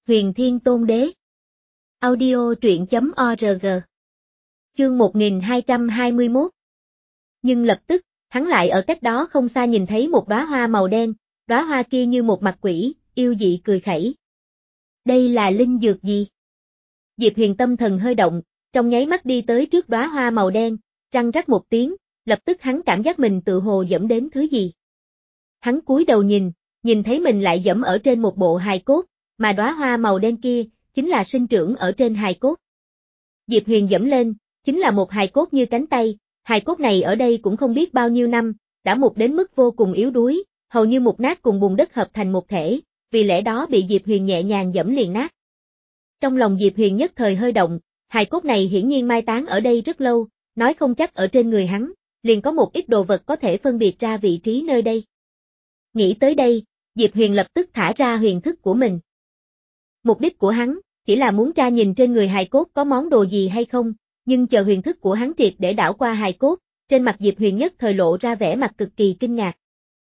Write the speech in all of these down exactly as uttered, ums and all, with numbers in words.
Huyền Thiên Tôn Đế. Audio truyện.org. Chương một nghìn hai trăm hai mươi mốt. Nhưng lập tức, hắn lại ở cách đó không xa nhìn thấy một đóa hoa màu đen, đóa hoa kia như một mặt quỷ, yêu dị cười khẩy. Đây là linh dược gì? Diệp Huyền tâm thần hơi động, trong nháy mắt đi tới trước đóa hoa màu đen, răng rắc một tiếng, lập tức hắn cảm giác mình tự hồ dẫm đến thứ gì. Hắn cúi đầu nhìn, nhìn thấy mình lại dẫm ở trên một bộ hài cốt, mà đóa hoa màu đen kia, chính là sinh trưởng ở trên hài cốt. Diệp Huyền dẫm lên, chính là một hài cốt như cánh tay, hài cốt này ở đây cũng không biết bao nhiêu năm, đã mục đến mức vô cùng yếu đuối, hầu như mục nát cùng bùn đất hợp thành một thể, vì lẽ đó bị Diệp Huyền nhẹ nhàng dẫm liền nát. Trong lòng Diệp Huyền nhất thời hơi động, hài cốt này hiển nhiên mai táng ở đây rất lâu, nói không chắc ở trên người hắn, liền có một ít đồ vật có thể phân biệt ra vị trí nơi đây. Nghĩ tới đây, Diệp Huyền lập tức thả ra huyền thức của mình. Mục đích của hắn, chỉ là muốn tra nhìn trên người hài cốt có món đồ gì hay không, nhưng chờ huyền thức của hắn triệt để đảo qua hài cốt, trên mặt Diệp Huyền nhất thời lộ ra vẻ mặt cực kỳ kinh ngạc.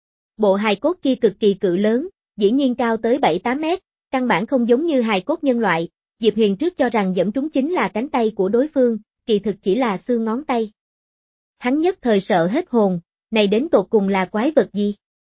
Bộ hài cốt kia cực kỳ cự lớn, dĩ nhiên cao tới bảy tám mét, căn bản không giống như hài cốt nhân loại, Diệp Huyền trước cho rằng dẫm trúng chính là cánh tay của đối phương, kỳ thực chỉ là xương ngón tay. Hắn nhất thời sợ hết hồn, này đến tột cùng là quái vật gì?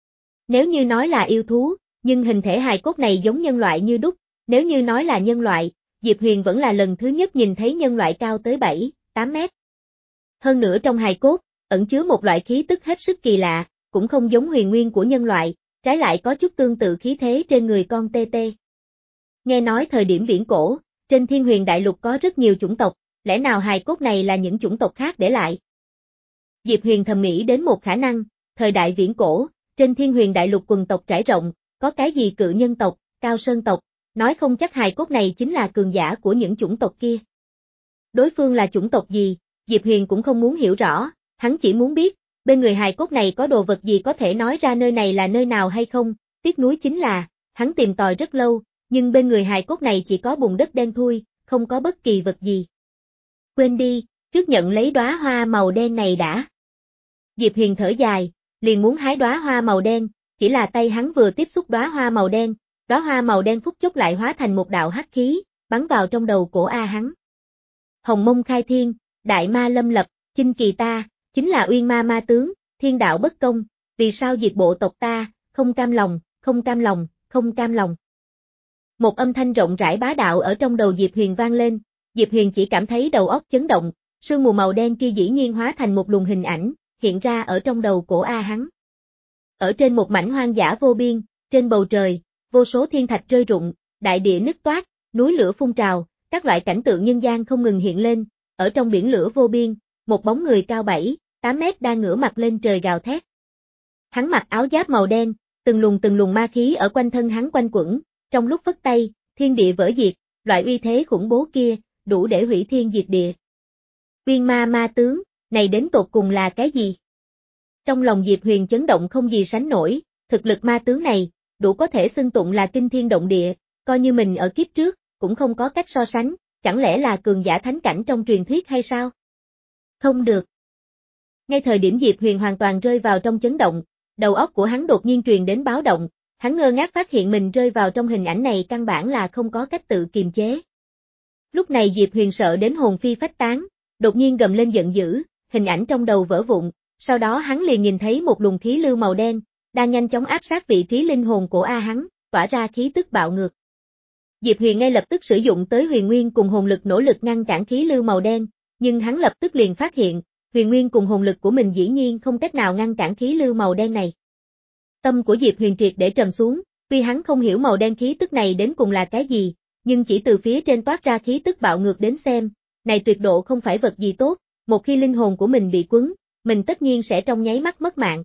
Nếu như nói là yêu thú, nhưng hình thể hài cốt này giống nhân loại như đúc, nếu như nói là nhân loại, Diệp Huyền vẫn là lần thứ nhất nhìn thấy nhân loại cao tới bảy, tám mét. Hơn nữa trong hài cốt, ẩn chứa một loại khí tức hết sức kỳ lạ, cũng không giống huyền nguyên của nhân loại, trái lại có chút tương tự khí thế trên người con tê tê. Nghe nói thời điểm viễn cổ, trên Thiên Huyền Đại Lục có rất nhiều chủng tộc, lẽ nào hài cốt này là những chủng tộc khác để lại? Diệp Huyền thầm nghĩ đến một khả năng, thời đại viễn cổ, trên Thiên Huyền Đại Lục quần tộc trải rộng, có cái gì cự nhân tộc, cao sơn tộc, nói không chắc hài cốt này chính là cường giả của những chủng tộc kia. Đối phương là chủng tộc gì, Diệp Huyền cũng không muốn hiểu rõ, hắn chỉ muốn biết, bên người hài cốt này có đồ vật gì có thể nói ra nơi này là nơi nào hay không, tiếc nuối chính là, hắn tìm tòi rất lâu, nhưng bên người hài cốt này chỉ có bùn đất đen thui, không có bất kỳ vật gì. Quên đi, trước nhận lấy đóa hoa màu đen này đã. Diệp Huyền thở dài, liền muốn hái đóa hoa màu đen, chỉ là tay hắn vừa tiếp xúc đóa hoa màu đen, đóa hoa màu đen phút chốc lại hóa thành một đạo hắc khí, bắn vào trong đầu cổ A hắn. Hồng mông khai thiên, đại ma lâm lập, chinh kỳ ta, chính là uyên ma ma tướng, thiên đạo bất công, vì sao diệt bộ tộc ta, không cam lòng, không cam lòng, không cam lòng. Một âm thanh rộng rãi bá đạo ở trong đầu Diệp Huyền vang lên, Diệp Huyền chỉ cảm thấy đầu óc chấn động, sương mù màu đen kia dĩ nhiên hóa thành một luồng hình ảnh, hiện ra ở trong đầu cổ A hắn. Ở trên một mảnh hoang dã vô biên, trên bầu trời, vô số thiên thạch rơi rụng, đại địa nứt toát, núi lửa phun trào, các loại cảnh tượng nhân gian không ngừng hiện lên, ở trong biển lửa vô biên, một bóng người cao bảy, tám mét đang ngửa mặt lên trời gào thét. Hắn mặc áo giáp màu đen, từng luồng từng luồng ma khí ở quanh thân hắn quanh quẩn, trong lúc phất tay, thiên địa vỡ diệt, loại uy thế khủng bố kia, đủ để hủy thiên diệt địa. Uyên ma ma tướng, này đến tột cùng là cái gì? Trong lòng Diệp Huyền chấn động không gì sánh nổi, thực lực ma tướng này, đủ có thể xưng tụng là kinh thiên động địa, coi như mình ở kiếp trước, cũng không có cách so sánh, chẳng lẽ là cường giả thánh cảnh trong truyền thuyết hay sao? Không được. Ngay thời điểm Diệp Huyền hoàn toàn rơi vào trong chấn động, đầu óc của hắn đột nhiên truyền đến báo động, hắn ngơ ngác phát hiện mình rơi vào trong hình ảnh này căn bản là không có cách tự kiềm chế. Lúc này Diệp Huyền sợ đến hồn phi phách tán, đột nhiên gầm lên giận dữ, hình ảnh trong đầu vỡ vụn, sau đó hắn liền nhìn thấy một luồng khí lưu màu đen, đang nhanh chóng áp sát vị trí linh hồn của A hắn, tỏa ra khí tức bạo ngược. Diệp Huyền ngay lập tức sử dụng tới huyền nguyên cùng hồn lực nỗ lực ngăn cản khí lưu màu đen, nhưng hắn lập tức liền phát hiện, huyền nguyên cùng hồn lực của mình dĩ nhiên không cách nào ngăn cản khí lưu màu đen này. Tâm của Diệp Huyền triệt để trầm xuống, tuy hắn không hiểu màu đen khí tức này đến cùng là cái gì, nhưng chỉ từ phía trên toát ra khí tức bạo ngược đến xem, này tuyệt độ không phải vật gì tốt, một khi linh hồn của mình bị quấn, mình tất nhiên sẽ trong nháy mắt mất mạng.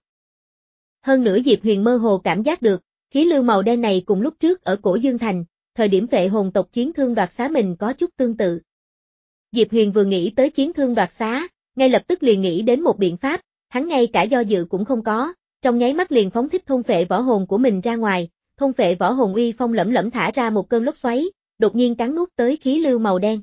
Hơn nữa Diệp Huyền mơ hồ cảm giác được, khí lưu màu đen này cùng lúc trước ở Cổ Dương Thành, thời điểm vệ hồn tộc chiến thương đoạt xá mình có chút tương tự. Diệp Huyền vừa nghĩ tới chiến thương đoạt xá, ngay lập tức liền nghĩ đến một biện pháp, hắn ngay cả do dự cũng không có, trong nháy mắt liền phóng thích thôn phệ võ hồn của mình ra ngoài, thôn phệ võ hồn uy phong lẫm lẫm thả ra một cơn lốc xoáy, đột nhiên cắn nuốt tới khí lưu màu đen.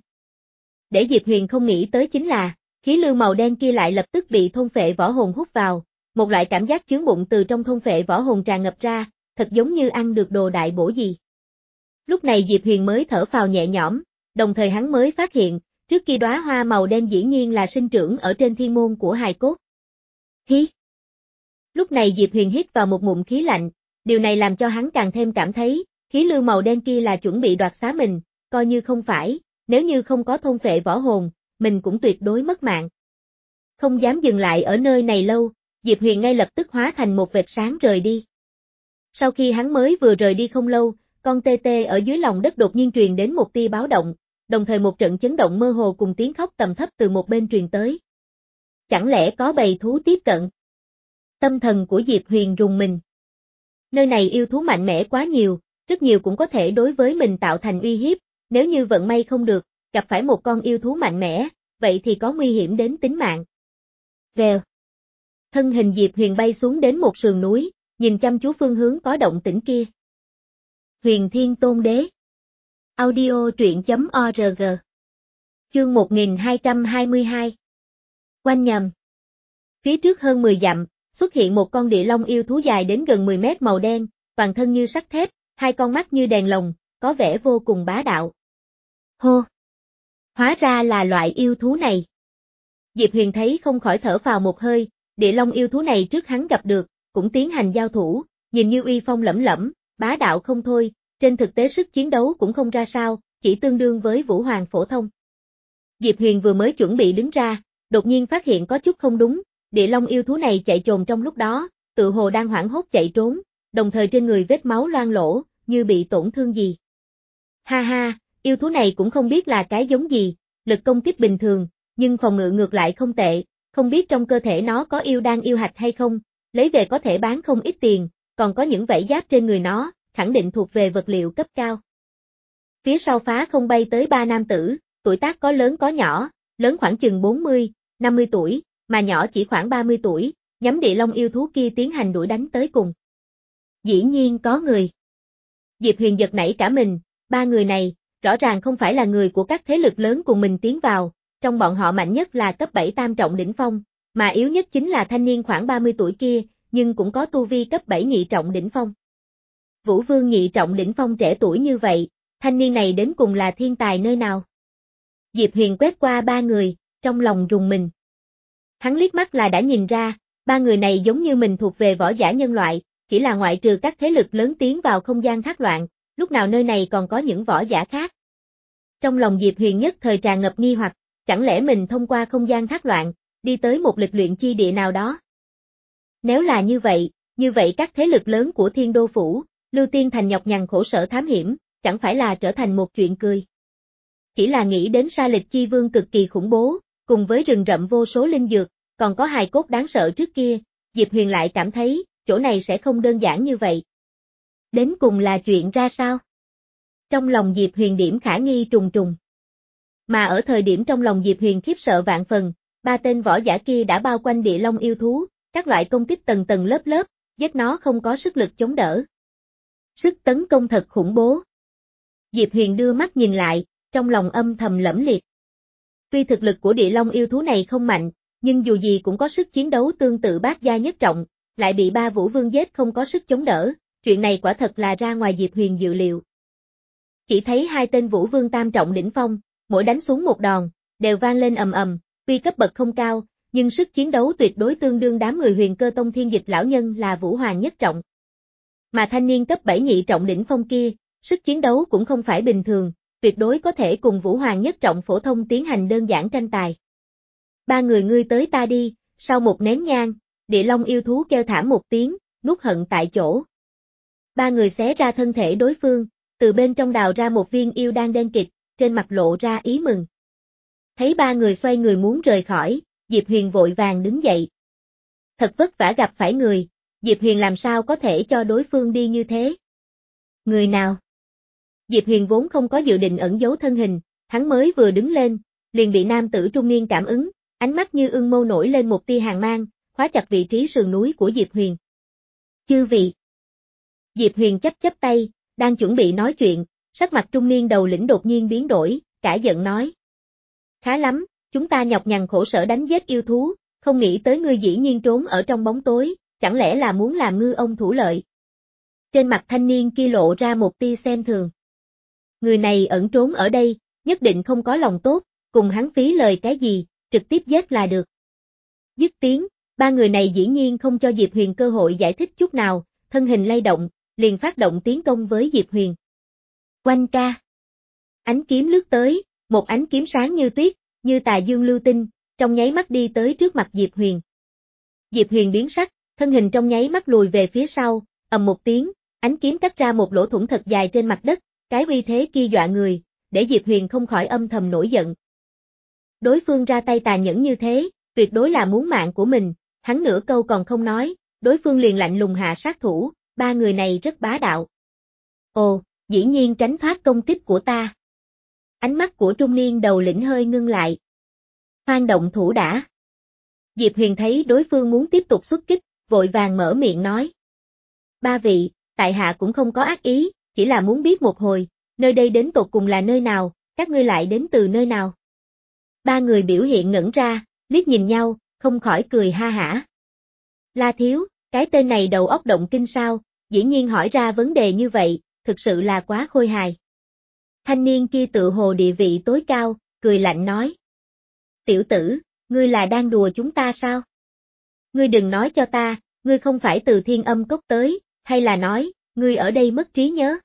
Để Diệp Huyền không nghĩ tới chính là, khí lưu màu đen kia lại lập tức bị thôn phệ võ hồn hút vào, một loại cảm giác chướng bụng từ trong thôn phệ võ hồn tràn ngập ra, thật giống như ăn được đồ đại bổ gì. Lúc này Diệp Huyền mới thở phào nhẹ nhõm, đồng thời hắn mới phát hiện, trước kia đóa hoa màu đen dĩ nhiên là sinh trưởng ở trên thiên môn của hài cốt. Hí! Lúc này Diệp Huyền hít vào một ngụm khí lạnh, điều này làm cho hắn càng thêm cảm thấy, khí lưu màu đen kia là chuẩn bị đoạt xá mình, coi như không phải, nếu như không có thôn phệ võ hồn, mình cũng tuyệt đối mất mạng. Không dám dừng lại ở nơi này lâu, Diệp Huyền ngay lập tức hóa thành một vệt sáng rời đi. Sau khi hắn mới vừa rời đi không lâu, con tê tê ở dưới lòng đất đột nhiên truyền đến một tia báo động, đồng thời một trận chấn động mơ hồ cùng tiếng khóc tầm thấp từ một bên truyền tới. Chẳng lẽ có bầy thú tiếp cận? Tâm thần của Diệp Huyền rùng mình. Nơi này yêu thú mạnh mẽ quá nhiều, rất nhiều cũng có thể đối với mình tạo thành uy hiếp, nếu như vận may không được, gặp phải một con yêu thú mạnh mẽ, vậy thì có nguy hiểm đến tính mạng. Vèo. Thân hình Diệp Huyền bay xuống đến một sườn núi, nhìn chăm chú phương hướng có động tĩnh kia. Huyền Thiên Tôn Đế. Audio truyện.org. Chương một nghìn hai trăm hai mươi hai. Quanh nhầm. Phía trước hơn mười dặm, xuất hiện một con địa long yêu thú dài đến gần mười mét màu đen, toàn thân như sắt thép, hai con mắt như đèn lồng, có vẻ vô cùng bá đạo. Hô! Hóa ra là loại yêu thú này. Diệp Huyền thấy không khỏi thở phào một hơi, địa long yêu thú này trước hắn gặp được, cũng tiến hành giao thủ, nhìn như uy phong lẫm lẫm, bá đạo không thôi, trên thực tế sức chiến đấu cũng không ra sao, chỉ tương đương với Vũ Hoàng phổ thông. Diệp Huyền vừa mới chuẩn bị đứng ra, đột nhiên phát hiện có chút không đúng, địa long yêu thú này chạy trồm trong lúc đó, tự hồ đang hoảng hốt chạy trốn, đồng thời trên người vết máu loang lỗ, như bị tổn thương gì. Ha ha, yêu thú này cũng không biết là cái giống gì, lực công kích bình thường, nhưng phòng ngự ngược lại không tệ, không biết trong cơ thể nó có yêu đan yêu hạch hay không, lấy về có thể bán không ít tiền, còn có những vảy giáp trên người nó, khẳng định thuộc về vật liệu cấp cao. Phía sau phá không bay tới ba nam tử, tuổi tác có lớn có nhỏ, lớn khoảng chừng bốn mươi, năm mươi tuổi, mà nhỏ chỉ khoảng ba mươi tuổi, nhắm địa long yêu thú kia tiến hành đuổi đánh tới cùng. Dĩ nhiên có người. Diệp Huyền giật nảy cả mình, ba người này, rõ ràng không phải là người của các thế lực lớn cùng mình tiến vào, trong bọn họ mạnh nhất là cấp bảy tam trọng đỉnh phong, mà yếu nhất chính là thanh niên khoảng ba mươi tuổi kia, nhưng cũng có tu vi cấp bảy nhị trọng đỉnh phong. Vũ Vương nhị trọng đỉnh phong trẻ tuổi như vậy, thanh niên này đến cùng là thiên tài nơi nào? Diệp Huyền quét qua ba người, trong lòng rùng mình. Hắn liếc mắt là đã nhìn ra, ba người này giống như mình thuộc về võ giả nhân loại, chỉ là ngoại trừ các thế lực lớn tiến vào không gian thác loạn, lúc nào nơi này còn có những võ giả khác. Trong lòng Diệp Huyền nhất thời tràn ngập nghi hoặc, chẳng lẽ mình thông qua không gian thác loạn, đi tới một lịch luyện chi địa nào đó? Nếu là như vậy, như vậy các thế lực lớn của Thiên Đô Phủ, Lưu Tiên Thành nhọc nhằn khổ sở thám hiểm, chẳng phải là trở thành một chuyện cười. Chỉ là nghĩ đến Sa Lịch Chi Vương cực kỳ khủng bố, cùng với rừng rậm vô số linh dược, còn có hài cốt đáng sợ trước kia, Diệp Huyền lại cảm thấy, chỗ này sẽ không đơn giản như vậy. Đến cùng là chuyện ra sao? Trong lòng Diệp Huyền điểm khả nghi trùng trùng. Mà ở thời điểm trong lòng Diệp Huyền khiếp sợ vạn phần, ba tên võ giả kia đã bao quanh địa long yêu thú, các loại công kích tầng tầng lớp lớp, giết nó không có sức lực chống đỡ. Sức tấn công thật khủng bố. Diệp Huyền đưa mắt nhìn lại, trong lòng âm thầm lẫm liệt. Tuy thực lực của địa long yêu thú này không mạnh, nhưng dù gì cũng có sức chiến đấu tương tự bát gia nhất trọng, lại bị ba vũ vương giết không có sức chống đỡ, chuyện này quả thật là ra ngoài Diệp Huyền dự liệu. Chỉ thấy hai tên vũ vương tam trọng đỉnh phong, mỗi đánh xuống một đòn, đều vang lên ầm ầm, tuy cấp bậc không cao, nhưng sức chiến đấu tuyệt đối tương đương đám người Huyền Cơ Tông Thiên Dịch lão nhân là vũ hoàng nhất trọng. Mà thanh niên cấp bảy nhị trọng đỉnh phong kia, sức chiến đấu cũng không phải bình thường, tuyệt đối có thể cùng vũ hoàng nhất trọng phổ thông tiến hành đơn giản tranh tài. Ba người ngươi tới ta đi, sau một nén nhang, địa long yêu thú kêu thảm một tiếng, nuốt hận tại chỗ. Ba người xé ra thân thể đối phương, từ bên trong đào ra một viên yêu đan đen kịt, trên mặt lộ ra ý mừng. Thấy ba người xoay người muốn rời khỏi, Diệp Huyền vội vàng đứng dậy. Thật vất vả gặp phải người, Diệp Huyền làm sao có thể cho đối phương đi như thế? Người nào? Diệp Huyền vốn không có dự định ẩn giấu thân hình, hắn mới vừa đứng lên, liền bị nam tử trung niên cảm ứng, ánh mắt như ưng mâu nổi lên một tia hàn mang, khóa chặt vị trí sườn núi của Diệp Huyền. Chư vị. Diệp Huyền chấp chấp tay, đang chuẩn bị nói chuyện, sắc mặt trung niên đầu lĩnh đột nhiên biến đổi, cả giận nói. Khá lắm, chúng ta nhọc nhằn khổ sở đánh giết yêu thú, không nghĩ tới ngươi dĩ nhiên trốn ở trong bóng tối, chẳng lẽ là muốn làm ngư ông thủ lợi. Trên mặt thanh niên kia lộ ra một tia xem thường. Người này ẩn trốn ở đây, nhất định không có lòng tốt, cùng hắn phí lời cái gì, trực tiếp giết là được. Dứt tiếng, ba người này dĩ nhiên không cho Diệp Huyền cơ hội giải thích chút nào, thân hình lay động, liền phát động tiến công với Diệp Huyền. Oanh ca. Ánh kiếm lướt tới, một ánh kiếm sáng như tuyết, như tà dương lưu tinh, trong nháy mắt đi tới trước mặt Diệp Huyền. Diệp Huyền biến sắc, thân hình trong nháy mắt lùi về phía sau, ầm một tiếng, ánh kiếm cắt ra một lỗ thủng thật dài trên mặt đất, cái uy thế kia dọa người, để Diệp Huyền không khỏi âm thầm nổi giận. Đối phương ra tay tàn nhẫn như thế, tuyệt đối là muốn mạng của mình, hắn nửa câu còn không nói, đối phương liền lạnh lùng hạ sát thủ, ba người này rất bá đạo. Ồ, dĩ nhiên tránh thoát công kích của ta. Ánh mắt của trung niên đầu lĩnh hơi ngưng lại. Hoang động thủ đã. Diệp Huyền thấy đối phương muốn tiếp tục xuất kích, vội vàng mở miệng nói. Ba vị, tại hạ cũng không có ác ý, chỉ là muốn biết một hồi, nơi đây đến tột cùng là nơi nào, các ngươi lại đến từ nơi nào. Ba người biểu hiện ngẩn ra, liếc nhìn nhau, không khỏi cười ha hả. La Thiếu, cái tên này đầu óc động kinh sao, dĩ nhiên hỏi ra vấn đề như vậy, thực sự là quá khôi hài. Thanh niên kia tự hồ địa vị tối cao, cười lạnh nói. Tiểu tử, ngươi là đang đùa chúng ta sao? Ngươi đừng nói cho ta, ngươi không phải từ Thiên Âm Cốc tới, hay là nói, ngươi ở đây mất trí nhớ?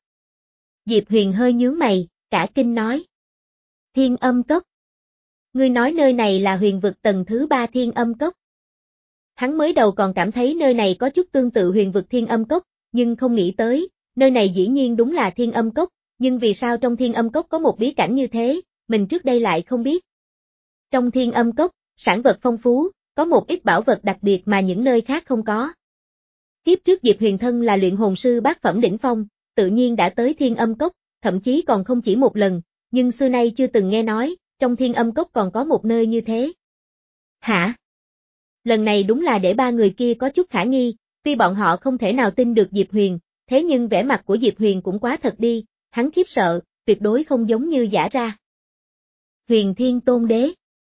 Diệp Huyền hơi nhướng mày, cả kinh nói. Thiên Âm Cốc. Ngươi nói nơi này là huyền vực tầng thứ ba Thiên Âm Cốc. Hắn mới đầu còn cảm thấy nơi này có chút tương tự huyền vực Thiên Âm Cốc, nhưng không nghĩ tới, nơi này dĩ nhiên đúng là Thiên Âm Cốc, nhưng vì sao trong Thiên Âm Cốc có một bí cảnh như thế, mình trước đây lại không biết. Trong Thiên Âm Cốc, sản vật phong phú, có một ít bảo vật đặc biệt mà những nơi khác không có. Kiếp trước Diệp Huyền thân là luyện hồn sư bát phẩm đỉnh phong, tự nhiên đã tới Thiên Âm Cốc, thậm chí còn không chỉ một lần, nhưng xưa nay chưa từng nghe nói, trong Thiên Âm Cốc còn có một nơi như thế. Hả? Lần này đúng là để ba người kia có chút khả nghi, tuy bọn họ không thể nào tin được Diệp Huyền, thế nhưng vẻ mặt của Diệp Huyền cũng quá thật đi, hắn khiếp sợ, tuyệt đối không giống như giả ra. Huyền Thiên Tôn Đế.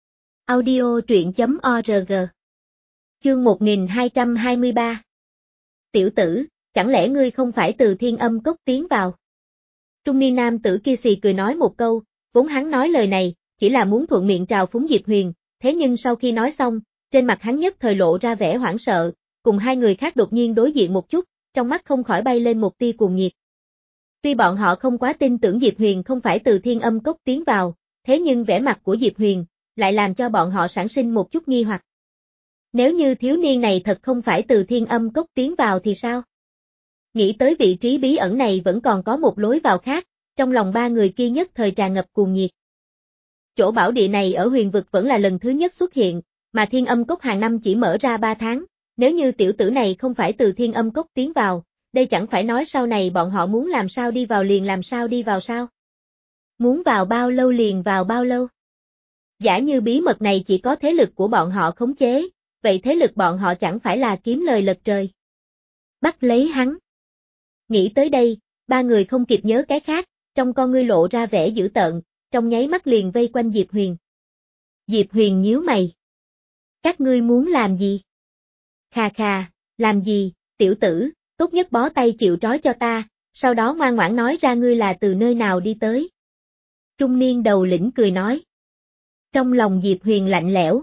Audio truyện chấm org. Chương một nghìn hai trăm hai mươi ba. Tiểu tử, chẳng lẽ ngươi không phải từ Thiên Âm Cốc tiến vào? Trung niên nam tử kia xì cười nói một câu, vốn hắn nói lời này, chỉ là muốn thuận miệng trào phúng Diệp Huyền, thế nhưng sau khi nói xong, trên mặt hắn nhất thời lộ ra vẻ hoảng sợ, cùng hai người khác đột nhiên đối diện một chút, trong mắt không khỏi bay lên một tia cuồng nhiệt. Tuy bọn họ không quá tin tưởng Diệp Huyền không phải từ Thiên Âm Cốc tiến vào, thế nhưng vẻ mặt của Diệp Huyền lại làm cho bọn họ sản sinh một chút nghi hoặc. Nếu như thiếu niên này thật không phải từ Thiên Âm Cốc tiến vào thì sao? Nghĩ tới vị trí bí ẩn này vẫn còn có một lối vào khác, trong lòng ba người kia nhất thời tràn ngập cuồng nhiệt. Chỗ bảo địa này ở huyền vực vẫn là lần thứ nhất xuất hiện, mà Thiên Âm Cốc hàng năm chỉ mở ra ba tháng, nếu như tiểu tử này không phải từ Thiên Âm Cốc tiến vào, đây chẳng phải nói sau này bọn họ muốn làm sao đi vào liền làm sao đi vào sao? Muốn vào bao lâu liền vào bao lâu? Giả như bí mật này chỉ có thế lực của bọn họ khống chế, vậy thế lực bọn họ chẳng phải là kiếm lời lật trời. Bắt lấy hắn. Nghĩ tới đây, ba người không kịp nhớ cái khác, trong con ngươi lộ ra vẻ dữ tợn, trong nháy mắt liền vây quanh Diệp Huyền. Diệp Huyền nhíu mày. Các ngươi muốn làm gì? Khà khà, làm gì, tiểu tử, tốt nhất bó tay chịu trói cho ta, sau đó ngoan ngoãn nói ra ngươi là từ nơi nào đi tới. Trung niên đầu lĩnh cười nói. Trong lòng Diệp Huyền lạnh lẽo.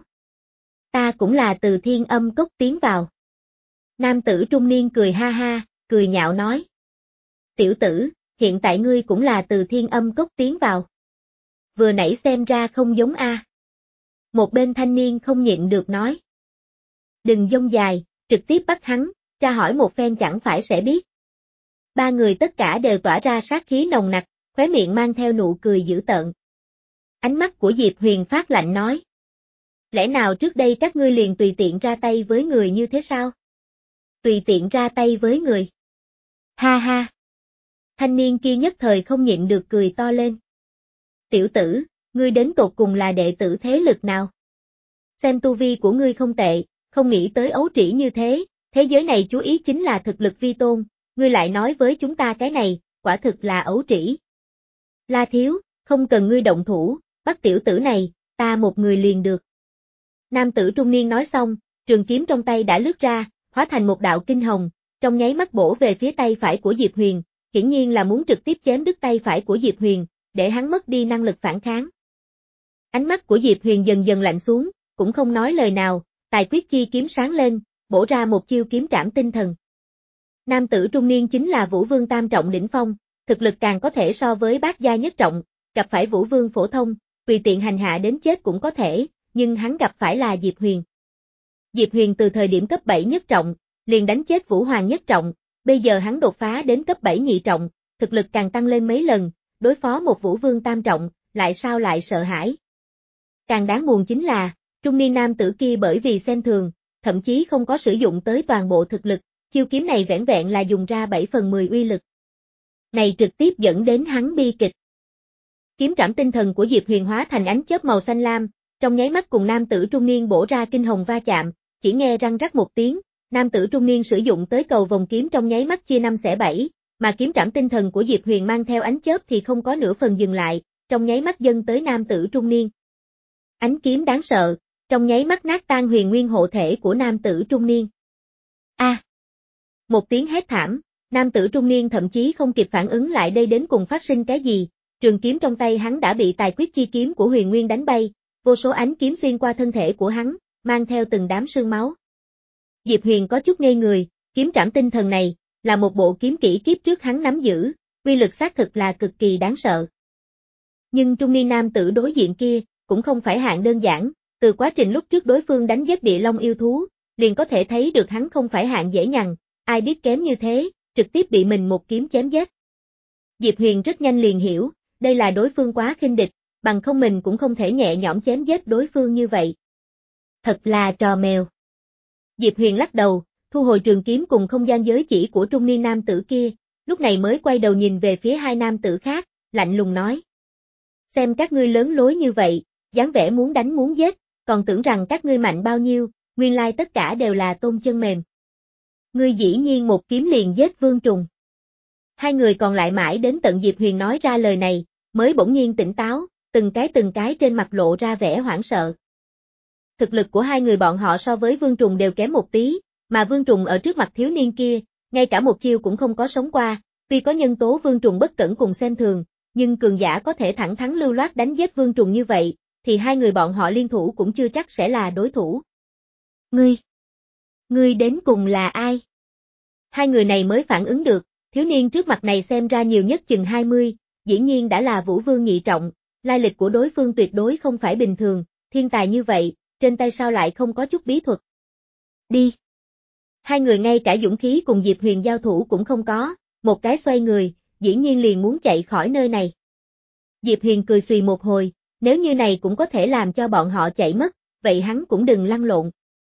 Ta cũng là từ Thiên Âm Cốc tiến vào. Nam tử trung niên cười ha ha, cười nhạo nói. Tiểu tử, hiện tại ngươi cũng là từ Thiên Âm Cốc tiến vào. Vừa nãy xem ra không giống a. Một bên thanh niên không nhịn được nói. Đừng dông dài, trực tiếp bắt hắn, tra hỏi một phen chẳng phải sẽ biết. Ba người tất cả đều tỏa ra sát khí nồng nặc, khóe miệng mang theo nụ cười dữ tợn. Ánh mắt của Diệp Huyền phát lạnh nói. Lẽ nào trước đây các ngươi liền tùy tiện ra tay với người như thế sao? Tùy tiện ra tay với người. Ha ha. Thanh niên kia nhất thời không nhịn được cười to lên. Tiểu tử, ngươi đến tột cùng là đệ tử thế lực nào? Xem tu vi của ngươi không tệ, không nghĩ tới ấu trĩ như thế, thế giới này chú ý chính là thực lực vi tôn, ngươi lại nói với chúng ta cái này, quả thực là ấu trĩ. La Thiếu, không cần ngươi động thủ, bắt tiểu tử này, ta một người liền được. Nam tử trung niên nói xong, trường kiếm trong tay đã lướt ra, hóa thành một đạo kinh hồng, trong nháy mắt bổ về phía tay phải của Diệp Huyền, hiển nhiên là muốn trực tiếp chém đứt tay phải của Diệp Huyền, để hắn mất đi năng lực phản kháng. Ánh mắt của Diệp Huyền dần dần lạnh xuống, cũng không nói lời nào, tài quyết chi kiếm sáng lên, bổ ra một chiêu kiếm trảm tinh thần. Nam tử trung niên chính là Vũ Vương tam trọng đỉnh phong, thực lực càng có thể so với bát gia nhất trọng, gặp phải Vũ Vương phổ thông, tùy tiện hành hạ đến chết cũng có thể, nhưng hắn gặp phải là Diệp Huyền. Diệp Huyền từ thời điểm cấp bảy nhất trọng, liền đánh chết Vũ Hoàng nhất trọng, bây giờ hắn đột phá đến cấp bảy nhị trọng, thực lực càng tăng lên mấy lần, đối phó một Vũ Vương tam trọng, lại sao lại sợ hãi. Càng đáng buồn chính là, trung niên nam tử kia bởi vì xem thường, thậm chí không có sử dụng tới toàn bộ thực lực, chiêu kiếm này vẻn vẹn là dùng ra bảy phần mười uy lực. Này trực tiếp dẫn đến hắn bi kịch. Kiếm trảm tinh thần của Diệp Huyền hóa thành ánh chớp màu xanh lam, trong nháy mắt cùng nam tử trung niên bổ ra kinh hồng va chạm, chỉ nghe răng rắc một tiếng, nam tử trung niên sử dụng tới cầu vòng kiếm trong nháy mắt chia năm xẻ bảy, mà kiếm trảm tinh thần của Diệp Huyền mang theo ánh chớp thì không có nửa phần dừng lại, trong nháy mắt dâng tới nam tử trung niên. Ánh kiếm đáng sợ, trong nháy mắt nát tan huyền nguyên hộ thể của nam tử trung niên. A! À, một tiếng hét thảm, nam tử trung niên thậm chí không kịp phản ứng lại đây đến cùng phát sinh cái gì, trường kiếm trong tay hắn đã bị tài quyết chi kiếm của huyền nguyên đánh bay, vô số ánh kiếm xuyên qua thân thể của hắn, mang theo từng đám sương máu. Diệp Huyền có chút ngây người, kiếm trảm tinh thần này, là một bộ kiếm kỹ kiếp trước hắn nắm giữ, uy lực xác thực là cực kỳ đáng sợ. Nhưng trung niên nam tử đối diện kia, cũng không phải hạng đơn giản, từ quá trình lúc trước đối phương đánh giết địa long yêu thú, liền có thể thấy được hắn không phải hạng dễ nhằn, ai biết kém như thế, trực tiếp bị mình một kiếm chém giết. Diệp Huyền rất nhanh liền hiểu, đây là đối phương quá khinh địch, bằng không mình cũng không thể nhẹ nhõm chém giết đối phương như vậy. Thật là trò mèo. Diệp Huyền lắc đầu, thu hồi trường kiếm cùng không gian giới chỉ của trung niên nam tử kia, lúc này mới quay đầu nhìn về phía hai nam tử khác, lạnh lùng nói. Xem các ngươi lớn lối như vậy, dáng vẻ muốn đánh muốn giết, còn tưởng rằng các ngươi mạnh bao nhiêu, nguyên lai tất cả đều là tôm chân mềm. Ngươi dĩ nhiên một kiếm liền giết Vương Trùng. Hai người còn lại mãi đến tận Diệp Huyền nói ra lời này, mới bỗng nhiên tỉnh táo, từng cái từng cái trên mặt lộ ra vẻ hoảng sợ. Thực lực của hai người bọn họ so với Vương Trùng đều kém một tí, mà Vương Trùng ở trước mặt thiếu niên kia, ngay cả một chiêu cũng không có sống qua, tuy có nhân tố Vương Trùng bất cẩn cùng xem thường, nhưng cường giả có thể thẳng thắn lưu loát đánh giết Vương Trùng như vậy, thì hai người bọn họ liên thủ cũng chưa chắc sẽ là đối thủ. Ngươi! Ngươi đến cùng là ai? Hai người này mới phản ứng được, thiếu niên trước mặt này xem ra nhiều nhất chừng hai mươi, dĩ nhiên đã là Vũ Vương nhị trọng, lai lịch của đối phương tuyệt đối không phải bình thường, thiên tài như vậy, trên tay sao lại không có chút bí thuật. Đi! Hai người ngay cả dũng khí cùng Diệp Huyền giao thủ cũng không có, một cái xoay người, dĩ nhiên liền muốn chạy khỏi nơi này. Diệp Huyền cười xùy một hồi, nếu như này cũng có thể làm cho bọn họ chạy mất, vậy hắn cũng đừng lăn lộn.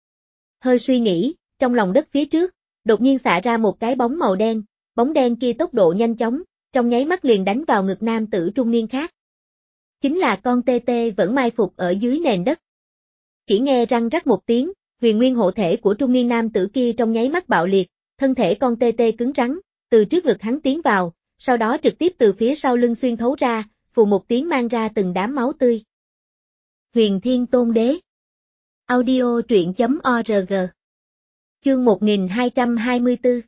Hơi suy nghĩ, trong lòng đất phía trước, đột nhiên xạ ra một cái bóng màu đen, bóng đen kia tốc độ nhanh chóng, trong nháy mắt liền đánh vào ngực nam tử trung niên khác. Chính là con tê tê vẫn mai phục ở dưới nền đất. Chỉ nghe răng rắc một tiếng, huyền nguyên hộ thể của trung niên nam tử kia trong nháy mắt bạo liệt, thân thể con tê tê cứng rắn, từ trước ngực hắn tiến vào, sau đó trực tiếp từ phía sau lưng xuyên thấu ra, phù một tiếng mang ra từng đám máu tươi. Huyền Thiên Tôn Đế. Audio truyện chấm org. Chương một nghìn hai trăm hai mươi tư.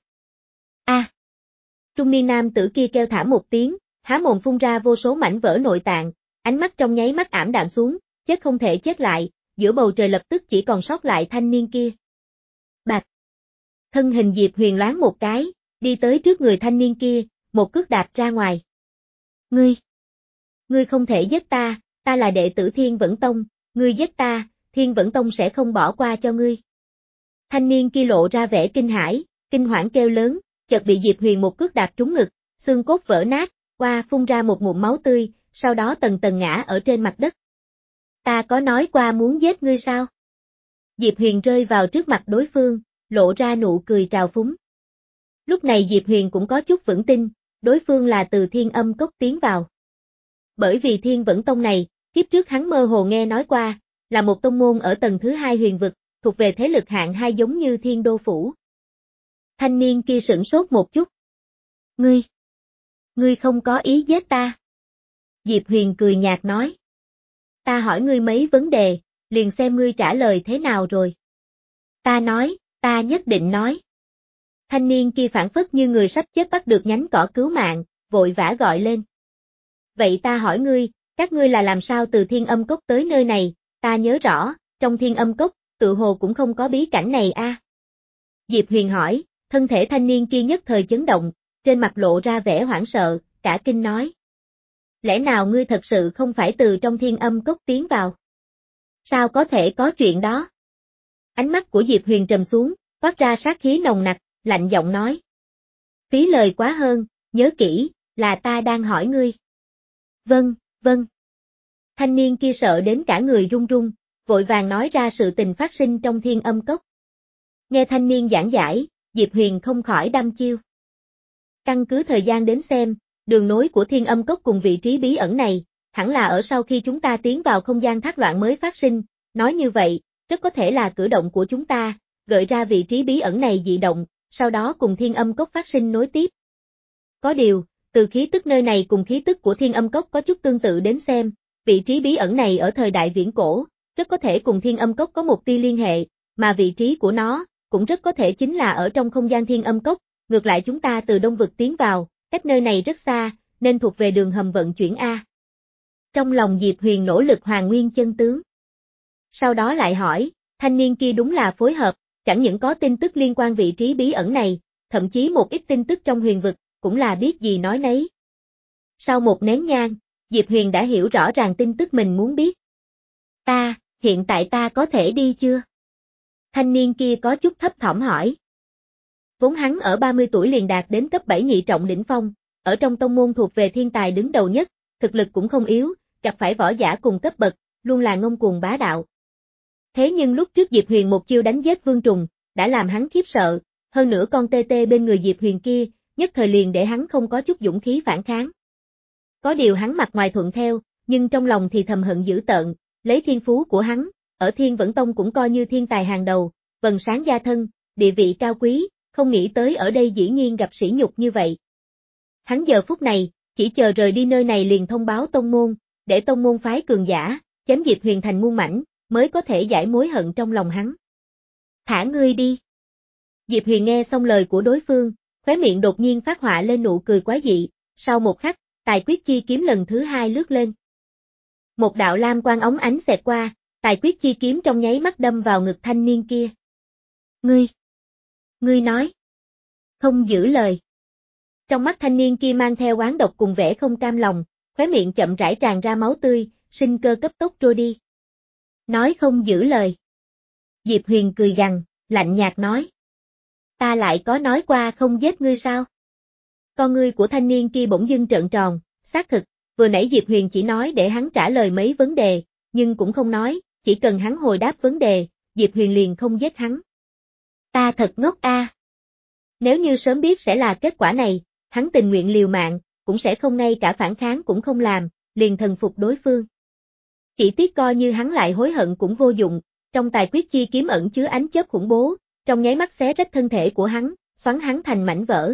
A. À. Trung niên nam tử kia kêu thảm một tiếng, há mồm phun ra vô số mảnh vỡ nội tạng, ánh mắt trong nháy mắt ảm đạm xuống, chết không thể chết lại, giữa bầu trời lập tức chỉ còn sót lại thanh niên kia. Bạch. Thân hình Diệp Huyền loáng một cái, đi tới trước người thanh niên kia, một cước đạp ra ngoài. Ngươi. Ngươi không thể giết ta, ta là đệ tử Thiên Vẫn Tông, ngươi giết ta, Thiên Vẫn Tông sẽ không bỏ qua cho ngươi. Thanh niên kia lộ ra vẻ kinh hãi, kinh hoảng kêu lớn, chợt bị Diệp Huyền một cước đạp trúng ngực, xương cốt vỡ nát, qua phun ra một ngụm máu tươi, sau đó tầng tầng ngã ở trên mặt đất. Ta có nói qua muốn giết ngươi sao? Diệp Huyền rơi vào trước mặt đối phương, lộ ra nụ cười trào phúng. Lúc này Diệp Huyền cũng có chút vững tin, đối phương là từ Thiên Âm Cốc tiến vào. Bởi vì Thiên Vẫn Tông này, kiếp trước hắn mơ hồ nghe nói qua, là một tông môn ở tầng thứ hai huyền vực, thuộc về thế lực hạng hai giống như Thiên Đô Phủ. Thanh niên kia sửng sốt một chút. Ngươi, ngươi không có ý giết ta. Diệp Huyền cười nhạt nói. Ta hỏi ngươi mấy vấn đề, liền xem ngươi trả lời thế nào rồi. Ta nói, ta nhất định nói. Thanh niên kia phản phất như người sắp chết bắt được nhánh cỏ cứu mạng, vội vã gọi lên. Vậy ta hỏi ngươi, các ngươi là làm sao từ Thiên Âm Cốc tới nơi này, ta nhớ rõ, trong Thiên Âm Cốc, tự hồ cũng không có bí cảnh này a. À? Diệp Huyền hỏi, thân thể thanh niên kia nhất thời chấn động, trên mặt lộ ra vẻ hoảng sợ, cả kinh nói. Lẽ nào ngươi thật sự không phải từ trong Thiên Âm Cốc tiến vào? Sao có thể có chuyện đó? Ánh mắt của Diệp Huyền trầm xuống, toát ra sát khí nồng nặc, lạnh giọng nói. Phí lời quá hơn, nhớ kỹ, là ta đang hỏi ngươi. Vâng, vâng. Thanh niên kia sợ đến cả người run run, vội vàng nói ra sự tình phát sinh trong Thiên Âm Cốc. Nghe thanh niên giảng giải, Diệp Huyền không khỏi đăm chiêu. Căn cứ thời gian đến xem, đường nối của Thiên Âm Cốc cùng vị trí bí ẩn này, hẳn là ở sau khi chúng ta tiến vào không gian thác loạn mới phát sinh, nói như vậy, rất có thể là cử động của chúng ta, gợi ra vị trí bí ẩn này dị động, sau đó cùng Thiên Âm Cốc phát sinh nối tiếp. Có điều, từ khí tức nơi này cùng khí tức của Thiên Âm Cốc có chút tương tự đến xem, vị trí bí ẩn này ở thời đại viễn cổ, rất có thể cùng Thiên Âm Cốc có một tia liên hệ, mà vị trí của nó, cũng rất có thể chính là ở trong không gian Thiên Âm Cốc, ngược lại chúng ta từ đông vực tiến vào, cách nơi này rất xa, nên thuộc về đường hầm vận chuyển A. Trong lòng Diệp Huyền nỗ lực hoàn nguyên chân tướng. Sau đó lại hỏi, thanh niên kia đúng là phối hợp, chẳng những có tin tức liên quan vị trí bí ẩn này, thậm chí một ít tin tức trong huyền vực, cũng là biết gì nói nấy. Sau một nén nhang, Diệp Huyền đã hiểu rõ ràng tin tức mình muốn biết. Ta, hiện tại ta có thể đi chưa? Thanh niên kia có chút thấp thỏm hỏi. Vốn hắn ở ba mươi tuổi liền đạt đến cấp bảy nhị trọng đỉnh phong, ở trong tông môn thuộc về thiên tài đứng đầu nhất, thực lực cũng không yếu, gặp phải võ giả cùng cấp bậc, luôn là ngông cuồng bá đạo. Thế nhưng lúc trước Diệp Huyền một chiêu đánh giết Vương Trùng, đã làm hắn khiếp sợ, hơn nữa con tê tê bên người Diệp Huyền kia, nhất thời liền để hắn không có chút dũng khí phản kháng. Có điều hắn mặt ngoài thuận theo, nhưng trong lòng thì thầm hận dữ tợn, lấy thiên phú của hắn, ở Thiên Vẫn Tông cũng coi như thiên tài hàng đầu, vầng sáng gia thân, địa vị cao quý, không nghĩ tới ở đây dĩ nhiên gặp sỉ nhục như vậy. Hắn giờ phút này, chỉ chờ rời đi nơi này liền thông báo tông môn, để tông môn phái cường giả, chém Diệp Huyền thành muôn mảnh, mới có thể giải mối hận trong lòng hắn. Thả ngươi đi. Diệp Huyền nghe xong lời của đối phương, khóe miệng đột nhiên phát họa lên nụ cười quái dị, sau một khắc, tài quyết chi kiếm lần thứ hai lướt lên. Một đạo lam quang óng ánh xẹt qua, tài quyết chi kiếm trong nháy mắt đâm vào ngực thanh niên kia. Ngươi! Ngươi nói! Không giữ lời! Trong mắt thanh niên kia mang theo oán độc cùng vẻ không cam lòng, khóe miệng chậm rãi tràn ra máu tươi, sinh cơ cấp tốc trôi đi. Nói không giữ lời. Diệp Huyền cười gằn, lạnh nhạt nói. Ta lại có nói qua không giết ngươi sao? Con ngươi của thanh niên kia bỗng dưng trợn tròn, xác thực, vừa nãy Diệp Huyền chỉ nói để hắn trả lời mấy vấn đề, nhưng cũng không nói, chỉ cần hắn hồi đáp vấn đề, Diệp Huyền liền không giết hắn. Ta thật ngốc a. À. Nếu như sớm biết sẽ là kết quả này, hắn tình nguyện liều mạng, cũng sẽ không ngay cả phản kháng cũng không làm, liền thần phục đối phương. Chỉ tiếc coi như hắn lại hối hận cũng vô dụng, trong tài quyết chi kiếm ẩn chứa ánh chớp khủng bố, trong nháy mắt xé rách thân thể của hắn, xoắn hắn thành mảnh vỡ.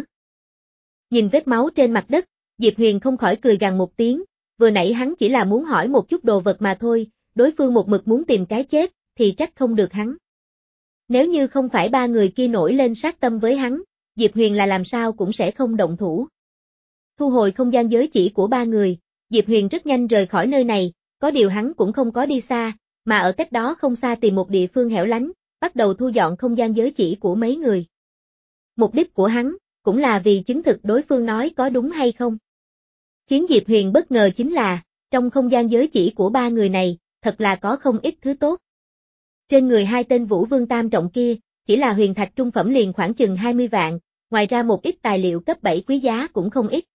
Nhìn vết máu trên mặt đất, Diệp Huyền không khỏi cười gằn một tiếng, vừa nãy hắn chỉ là muốn hỏi một chút đồ vật mà thôi, đối phương một mực muốn tìm cái chết, thì trách không được hắn. Nếu như không phải ba người kia nổi lên sát tâm với hắn, Diệp Huyền là làm sao cũng sẽ không động thủ. Thu hồi không gian giới chỉ của ba người, Diệp Huyền rất nhanh rời khỏi nơi này, có điều hắn cũng không có đi xa, mà ở cách đó không xa tìm một địa phương hẻo lánh, bắt đầu thu dọn không gian giới chỉ của mấy người. Mục đích của hắn, cũng là vì chứng thực đối phương nói có đúng hay không. Khiến Diệp Huyền bất ngờ chính là, trong không gian giới chỉ của ba người này, thật là có không ít thứ tốt. Trên người hai tên Vũ Vương tam trọng kia, chỉ là huyền thạch trung phẩm liền khoảng chừng hai mươi vạn, ngoài ra một ít tài liệu cấp bảy quý giá cũng không ít.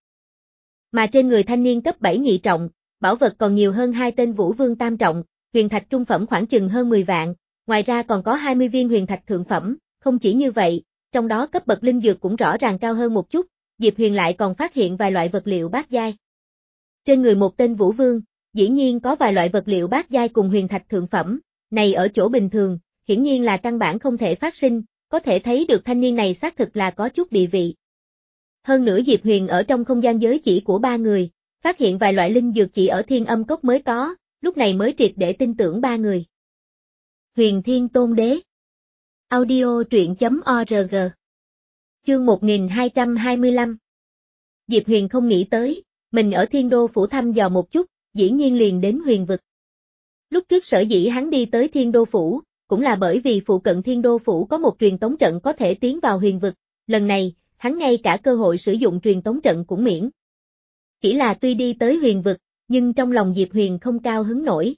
Mà trên người thanh niên cấp bảy nhị trọng, bảo vật còn nhiều hơn hai tên Vũ Vương tam trọng, huyền thạch trung phẩm khoảng chừng hơn mười vạn, ngoài ra còn có hai mươi viên huyền thạch thượng phẩm, không chỉ như vậy, trong đó cấp bậc linh dược cũng rõ ràng cao hơn một chút, Diệp Huyền lại còn phát hiện vài loại vật liệu bát giai. Trên người một tên Vũ Vương, dĩ nhiên có vài loại vật liệu bát giai cùng huyền thạch thượng phẩm, này ở chỗ bình thường, hiển nhiên là căn bản không thể phát sinh, có thể thấy được thanh niên này xác thực là có chút địa vị. Hơn nữa Diệp Huyền ở trong không gian giới chỉ của ba người, phát hiện vài loại linh dược chỉ ở Thiên Âm Cốc mới có, lúc này mới triệt để tin tưởng ba người. Huyền Thiên Tôn Đế Audio truyện chấm org Chương một nghìn hai trăm hai mươi lăm. Diệp Huyền không nghĩ tới, mình ở Thiên Đô Phủ thăm dò một chút, dĩ nhiên liền đến huyền vực. Lúc trước sở dĩ hắn đi tới Thiên Đô Phủ, cũng là bởi vì phụ cận Thiên Đô Phủ có một truyền tống trận có thể tiến vào huyền vực, lần này, hắn ngay cả cơ hội sử dụng truyền tống trận cũng miễn. Chỉ là tuy đi tới huyền vực, nhưng trong lòng Diệp Huyền không cao hứng nổi.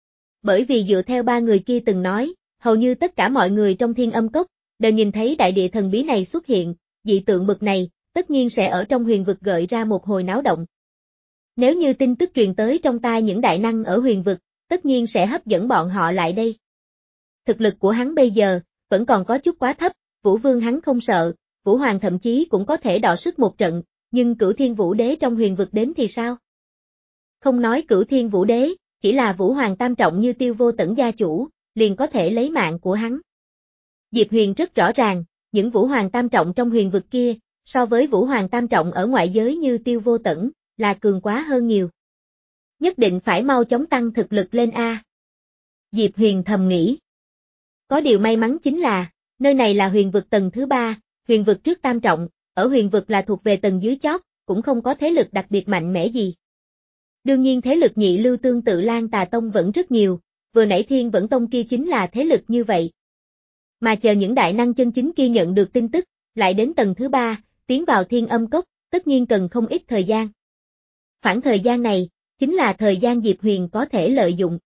Bởi vì dựa theo ba người kia từng nói, hầu như tất cả mọi người trong Thiên Âm Cốc, đều nhìn thấy đại địa thần bí này xuất hiện, dị tượng bực này, tất nhiên sẽ ở trong huyền vực gợi ra một hồi náo động. Nếu như tin tức truyền tới trong tai những đại năng ở huyền vực, tất nhiên sẽ hấp dẫn bọn họ lại đây. Thực lực của hắn bây giờ, vẫn còn có chút quá thấp, Vũ Vương hắn không sợ, Vũ Hoàng thậm chí cũng có thể đọ sức một trận, nhưng Cửu Thiên Vũ Đế trong huyền vực đến thì sao? Không nói Cửu Thiên Vũ Đế, chỉ là Vũ Hoàng tam trọng như Tiêu Vô Tẩn gia chủ, liền có thể lấy mạng của hắn. Diệp Huyền rất rõ ràng, những Vũ Hoàng tam trọng trong huyền vực kia, so với Vũ Hoàng tam trọng ở ngoại giới như Tiêu Vô Tẩn, là cường quá hơn nhiều. Nhất định phải mau chóng tăng thực lực lên A. Diệp Huyền thầm nghĩ. Có điều may mắn chính là, nơi này là huyền vực tầng thứ ba, huyền vực trước tam trọng, ở huyền vực là thuộc về tầng dưới chót, cũng không có thế lực đặc biệt mạnh mẽ gì. Đương nhiên thế lực nhị lưu tương tự Lan Tà Tông vẫn rất nhiều, vừa nãy Thiên Vẫn Tông kia chính là thế lực như vậy. Mà chờ những đại năng chân chính kia nhận được tin tức, lại đến tầng thứ ba, tiến vào Thiên Âm Cốc, tất nhiên cần không ít thời gian. Khoảng thời gian này, chính là thời gian Diệp Huyền có thể lợi dụng.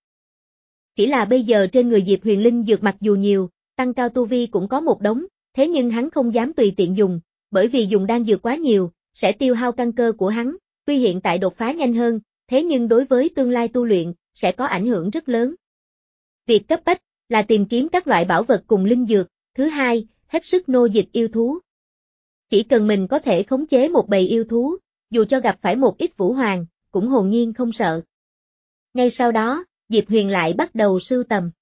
Chỉ là bây giờ trên người Diệp Huyền linh dược mặc dù nhiều, tăng cao tu vi cũng có một đống, thế nhưng hắn không dám tùy tiện dùng, bởi vì dùng đan dược quá nhiều, sẽ tiêu hao căn cơ của hắn, tuy hiện tại đột phá nhanh hơn, thế nhưng đối với tương lai tu luyện, sẽ có ảnh hưởng rất lớn. Việc cấp bách, là tìm kiếm các loại bảo vật cùng linh dược, thứ hai, hết sức nô dịch yêu thú. Chỉ cần mình có thể khống chế một bầy yêu thú, dù cho gặp phải một ít vũ hoàng, cũng hồn nhiên không sợ. Ngay sau đó, Diệp Huyền lại bắt đầu sưu tầm.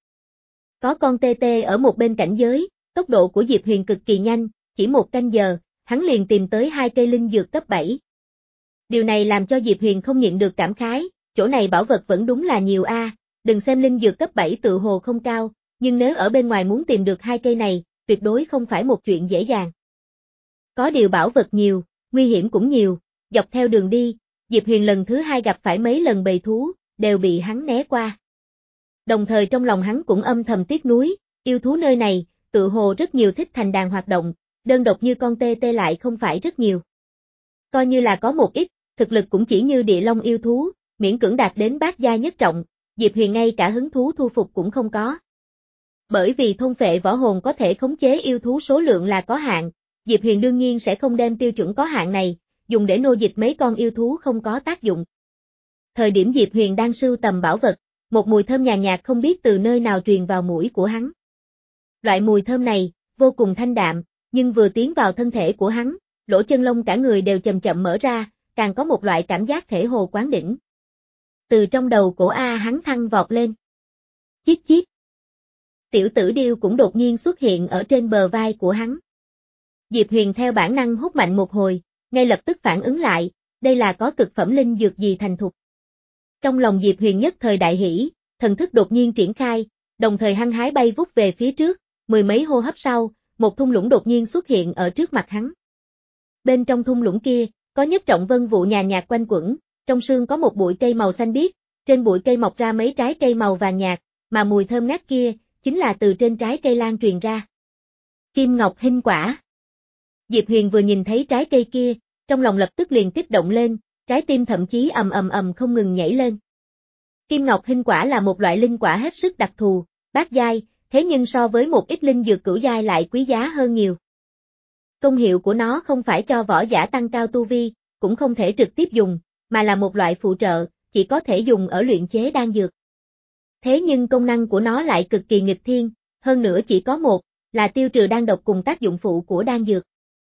Có con tê tê ở một bên cảnh giới, tốc độ của Diệp Huyền cực kỳ nhanh, chỉ một canh giờ, hắn liền tìm tới hai cây linh dược cấp bảy. Điều này làm cho Diệp Huyền không nhịn được cảm khái, chỗ này bảo vật vẫn đúng là nhiều a, đừng xem linh dược cấp bảy tự hồ không cao, nhưng nếu ở bên ngoài muốn tìm được hai cây này, tuyệt đối không phải một chuyện dễ dàng. Có điều bảo vật nhiều, nguy hiểm cũng nhiều, dọc theo đường đi, Diệp Huyền lần thứ hai gặp phải mấy lần bầy thú, đều bị hắn né qua. Đồng thời trong lòng hắn cũng âm thầm tiếc nuối, yêu thú nơi này, tự hồ rất nhiều thích thành đàn hoạt động, đơn độc như con tê tê lại không phải rất nhiều. Coi như là có một ít, thực lực cũng chỉ như địa long yêu thú, miễn cưỡng đạt đến bát giai nhất trọng, Diệp Huyền ngay cả hứng thú thu phục cũng không có. Bởi vì thôn phệ võ hồn có thể khống chế yêu thú số lượng là có hạn, Diệp Huyền đương nhiên sẽ không đem tiêu chuẩn có hạn này, dùng để nô dịch mấy con yêu thú không có tác dụng. Thời điểm Diệp Huyền đang sưu tầm bảo vật, một mùi thơm nhàn nhạt không biết từ nơi nào truyền vào mũi của hắn. Loại mùi thơm này, vô cùng thanh đạm, nhưng vừa tiến vào thân thể của hắn, lỗ chân lông cả người đều chậm chậm mở ra, càng có một loại cảm giác thể hồ quán đỉnh. Từ trong đầu cổ A hắn thăng vọt lên. Chít chít. Tiểu tử điêu cũng đột nhiên xuất hiện ở trên bờ vai của hắn. Diệp Huyền theo bản năng hút mạnh một hồi, ngay lập tức phản ứng lại, đây là có cực phẩm linh dược gì thành thục. Trong lòng Diệp Huyền nhất thời đại hỉ, thần thức đột nhiên triển khai, đồng thời hăng hái bay vút về phía trước, mười mấy hô hấp sau, một thung lũng đột nhiên xuất hiện ở trước mặt hắn. Bên trong thung lũng kia, có nhất trọng vân vụ nhàn nhạt quanh quẩn, trong sương có một bụi cây màu xanh biếc, trên bụi cây mọc ra mấy trái cây màu vàng nhạt, mà mùi thơm ngát kia, chính là từ trên trái cây lan truyền ra. Kim ngọc hinh quả. Diệp Huyền vừa nhìn thấy trái cây kia, trong lòng lập tức liền kích động lên, trái tim thậm chí ầm ầm ầm không ngừng nhảy lên. Kim ngọc hinh quả là một loại linh quả hết sức đặc thù, bát giai, thế nhưng so với một ít linh dược cửu giai lại quý giá hơn nhiều. Công hiệu của nó không phải cho võ giả tăng cao tu vi, cũng không thể trực tiếp dùng, mà là một loại phụ trợ, chỉ có thể dùng ở luyện chế đan dược. Thế nhưng công năng của nó lại cực kỳ nghịch thiên, hơn nữa chỉ có một, là tiêu trừ đan độc cùng tác dụng phụ của đan dược.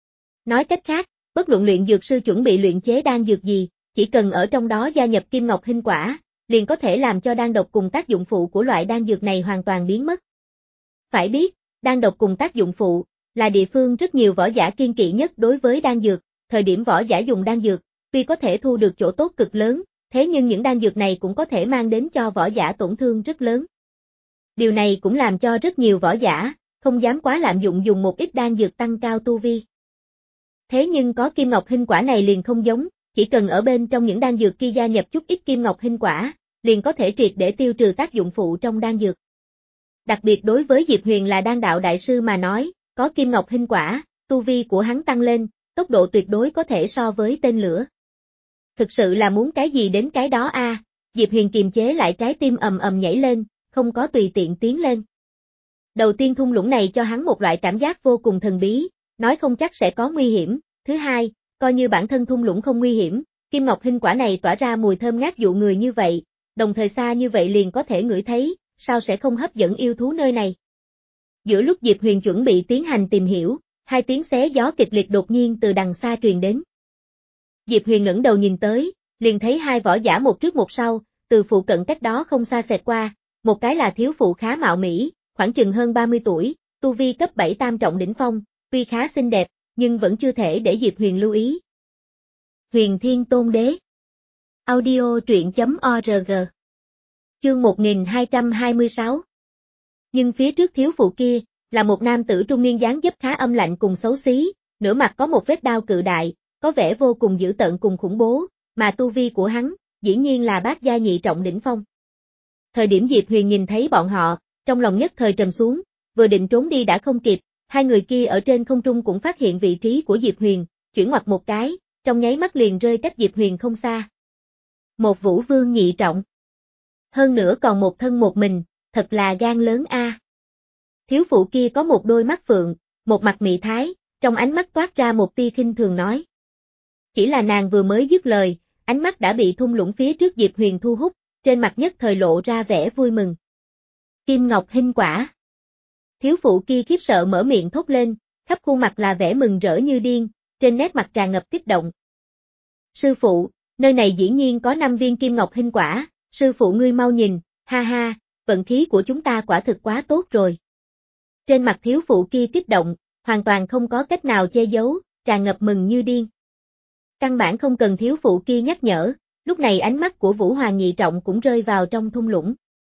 Nói cách khác, bất luận luyện dược sư chuẩn bị luyện chế đan dược gì, chỉ cần ở trong đó gia nhập kim ngọc hinh quả, liền có thể làm cho đan độc cùng tác dụng phụ của loại đan dược này hoàn toàn biến mất. Phải biết, đan độc cùng tác dụng phụ, là địa phương rất nhiều võ giả kiên kỵ nhất đối với đan dược, thời điểm võ giả dùng đan dược, tuy có thể thu được chỗ tốt cực lớn, thế nhưng những đan dược này cũng có thể mang đến cho võ giả tổn thương rất lớn. Điều này cũng làm cho rất nhiều võ giả, không dám quá lạm dụng dùng một ít đan dược tăng cao tu vi. Thế nhưng có kim ngọc hình quả này liền không giống, chỉ cần ở bên trong những đan dược kia gia nhập chút ít kim ngọc hình quả, liền có thể triệt để tiêu trừ tác dụng phụ trong đan dược. Đặc biệt đối với Diệp Huyền là đan đạo đại sư mà nói, có kim ngọc hình quả, tu vi của hắn tăng lên, tốc độ tuyệt đối có thể so với tên lửa. Thực sự là muốn cái gì đến cái đó a, à, Diệp Huyền kiềm chế lại trái tim ầm ầm nhảy lên, không có tùy tiện tiến lên. Đầu tiên thung lũng này cho hắn một loại cảm giác vô cùng thần bí, nói không chắc sẽ có nguy hiểm. Thứ hai, coi như bản thân thung lũng không nguy hiểm, kim ngọc hình quả này tỏa ra mùi thơm ngát dụ người như vậy, đồng thời xa như vậy liền có thể ngửi thấy, sao sẽ không hấp dẫn yêu thú nơi này. Giữa lúc Diệp Huyền chuẩn bị tiến hành tìm hiểu, hai tiếng xé gió kịch liệt đột nhiên từ đằng xa truyền đến. Diệp Huyền ngẩng đầu nhìn tới, liền thấy hai võ giả một trước một sau, từ phụ cận cách đó không xa xẹt qua, một cái là thiếu phụ khá mạo mỹ, khoảng chừng hơn ba mươi tuổi, tu vi cấp bảy tam trọng đỉnh phong, tuy khá xinh đẹp, nhưng vẫn chưa thể để Diệp Huyền lưu ý. Huyền Thiên Tôn Đế. Audio truyện chấm org. Chương một nghìn hai trăm hai mươi sáu. Nhưng phía trước thiếu phụ kia, là một nam tử trung niên dáng dấp khá âm lạnh cùng xấu xí, nửa mặt có một vết đao cự đại, có vẻ vô cùng dữ tợn cùng khủng bố, mà tu vi của hắn, dĩ nhiên là bát gia nhị trọng đỉnh phong. Thời điểm Diệp Huyền nhìn thấy bọn họ, trong lòng nhất thời trầm xuống, vừa định trốn đi đã không kịp, hai người kia ở trên không trung cũng phát hiện vị trí của Diệp Huyền, chuyển ngoặt một cái, trong nháy mắt liền rơi cách Diệp Huyền không xa. Một vũ vương nhị trọng. Hơn nữa còn một thân một mình, thật là gan lớn a. À. Thiếu phụ kia có một đôi mắt phượng, một mặt mị thái, trong ánh mắt toát ra một tia khinh thường nói. Chỉ là nàng vừa mới dứt lời, ánh mắt đã bị thung lũng phía trước Diệp Huyền thu hút, trên mặt nhất thời lộ ra vẻ vui mừng. Kim ngọc hình quả. Thiếu phụ kia khiếp sợ mở miệng thốt lên, khắp khuôn mặt là vẻ mừng rỡ như điên, trên nét mặt tràn ngập kích động. Sư phụ, nơi này dĩ nhiên có năm viên kim ngọc hình quả, sư phụ ngươi mau nhìn, ha ha, vận khí của chúng ta quả thực quá tốt rồi. Trên mặt thiếu phụ kia kích động, hoàn toàn không có cách nào che giấu, tràn ngập mừng như điên. Căn bản không cần thiếu phụ kia nhắc nhở, lúc này ánh mắt của Vũ Hoàng nhị trọng cũng rơi vào trong thung lũng.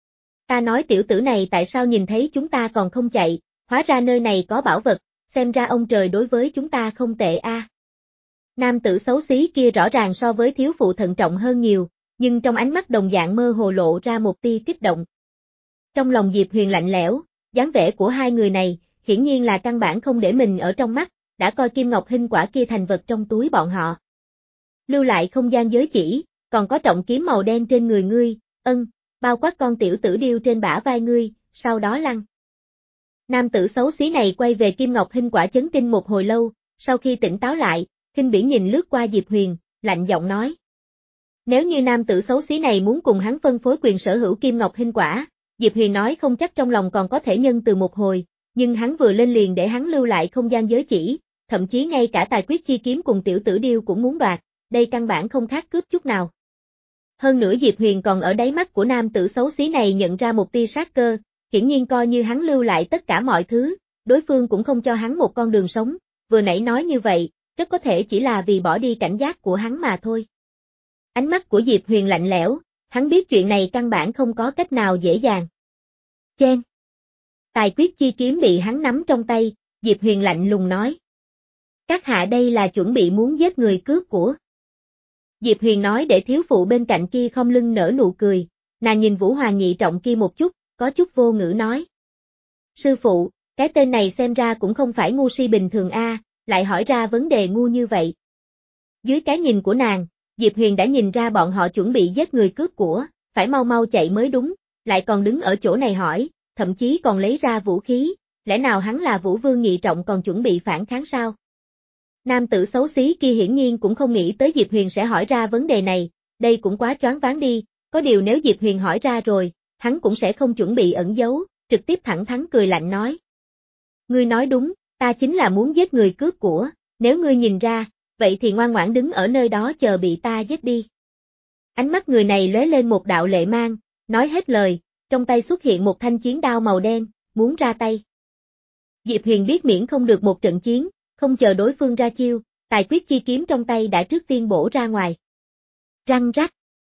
Ta nói tiểu tử này tại sao nhìn thấy chúng ta còn không chạy, hóa ra nơi này có bảo vật, xem ra ông trời đối với chúng ta không tệ a. À. Nam tử xấu xí kia rõ ràng so với thiếu phụ thận trọng hơn nhiều, nhưng trong ánh mắt đồng dạng mơ hồ lộ ra một tia kích động. Trong lòng Diệp Huyền lạnh lẽo, dáng vẻ của hai người này, hiển nhiên là căn bản không để mình ở trong mắt, đã coi kim ngọc hình quả kia thành vật trong túi bọn họ. Lưu lại không gian giới chỉ, còn có trọng kiếm màu đen trên người ngươi, ân, bao quát con tiểu tử điêu trên bả vai ngươi, sau đó lăn. Nam tử xấu xí này quay về kim ngọc hình quả chấn kinh một hồi lâu, sau khi tỉnh táo lại, khinh bỉ nhìn lướt qua Diệp Huyền, lạnh giọng nói. Nếu như nam tử xấu xí này muốn cùng hắn phân phối quyền sở hữu kim ngọc hình quả, Diệp Huyền nói không chắc trong lòng còn có thể nhân từ một hồi, nhưng hắn vừa lên liền để hắn lưu lại không gian giới chỉ, thậm chí ngay cả tài quyết chi kiếm cùng tiểu tử điêu cũng muốn đoạt, đây căn bản không khác cướp chút nào. Hơn nữa Diệp Huyền còn ở đáy mắt của nam tử xấu xí này nhận ra một tia sát cơ, hiển nhiên coi như hắn lưu lại tất cả mọi thứ, đối phương cũng không cho hắn một con đường sống, vừa nãy nói như vậy, rất có thể chỉ là vì bỏ đi cảnh giác của hắn mà thôi. Ánh mắt của Diệp Huyền lạnh lẽo, hắn biết chuyện này căn bản không có cách nào dễ dàng. Chen. Tài quyết chi kiếm bị hắn nắm trong tay, Diệp Huyền lạnh lùng nói. Các hạ đây là chuẩn bị muốn giết người cướp của. Diệp Huyền nói để thiếu phụ bên cạnh kia không lưng nở nụ cười, nàng nhìn Vũ Hoàng nhị trọng kia một chút, có chút vô ngữ nói. Sư phụ, cái tên này xem ra cũng không phải ngu si bình thường a, lại hỏi ra vấn đề ngu như vậy. Dưới cái nhìn của nàng, Diệp Huyền đã nhìn ra bọn họ chuẩn bị giết người cướp của, phải mau mau chạy mới đúng, lại còn đứng ở chỗ này hỏi, thậm chí còn lấy ra vũ khí, lẽ nào hắn là Vũ Vương nhị trọng còn chuẩn bị phản kháng sao? Nam tử xấu xí kia hiển nhiên cũng không nghĩ tới Diệp Huyền sẽ hỏi ra vấn đề này, đây cũng quá choáng váng đi, có điều nếu Diệp Huyền hỏi ra rồi, hắn cũng sẽ không chuẩn bị ẩn giấu, trực tiếp thẳng thắn cười lạnh nói. Ngươi nói đúng, ta chính là muốn giết người cướp của, nếu ngươi nhìn ra, vậy thì ngoan ngoãn đứng ở nơi đó chờ bị ta giết đi. Ánh mắt người này lóe lên một đạo lệ mang, nói hết lời, trong tay xuất hiện một thanh chiến đao màu đen, muốn ra tay. Diệp Huyền biết miễn không được một trận chiến, không chờ đối phương ra chiêu, tài quyết chi kiếm trong tay đã trước tiên bổ ra ngoài. Răng rắc.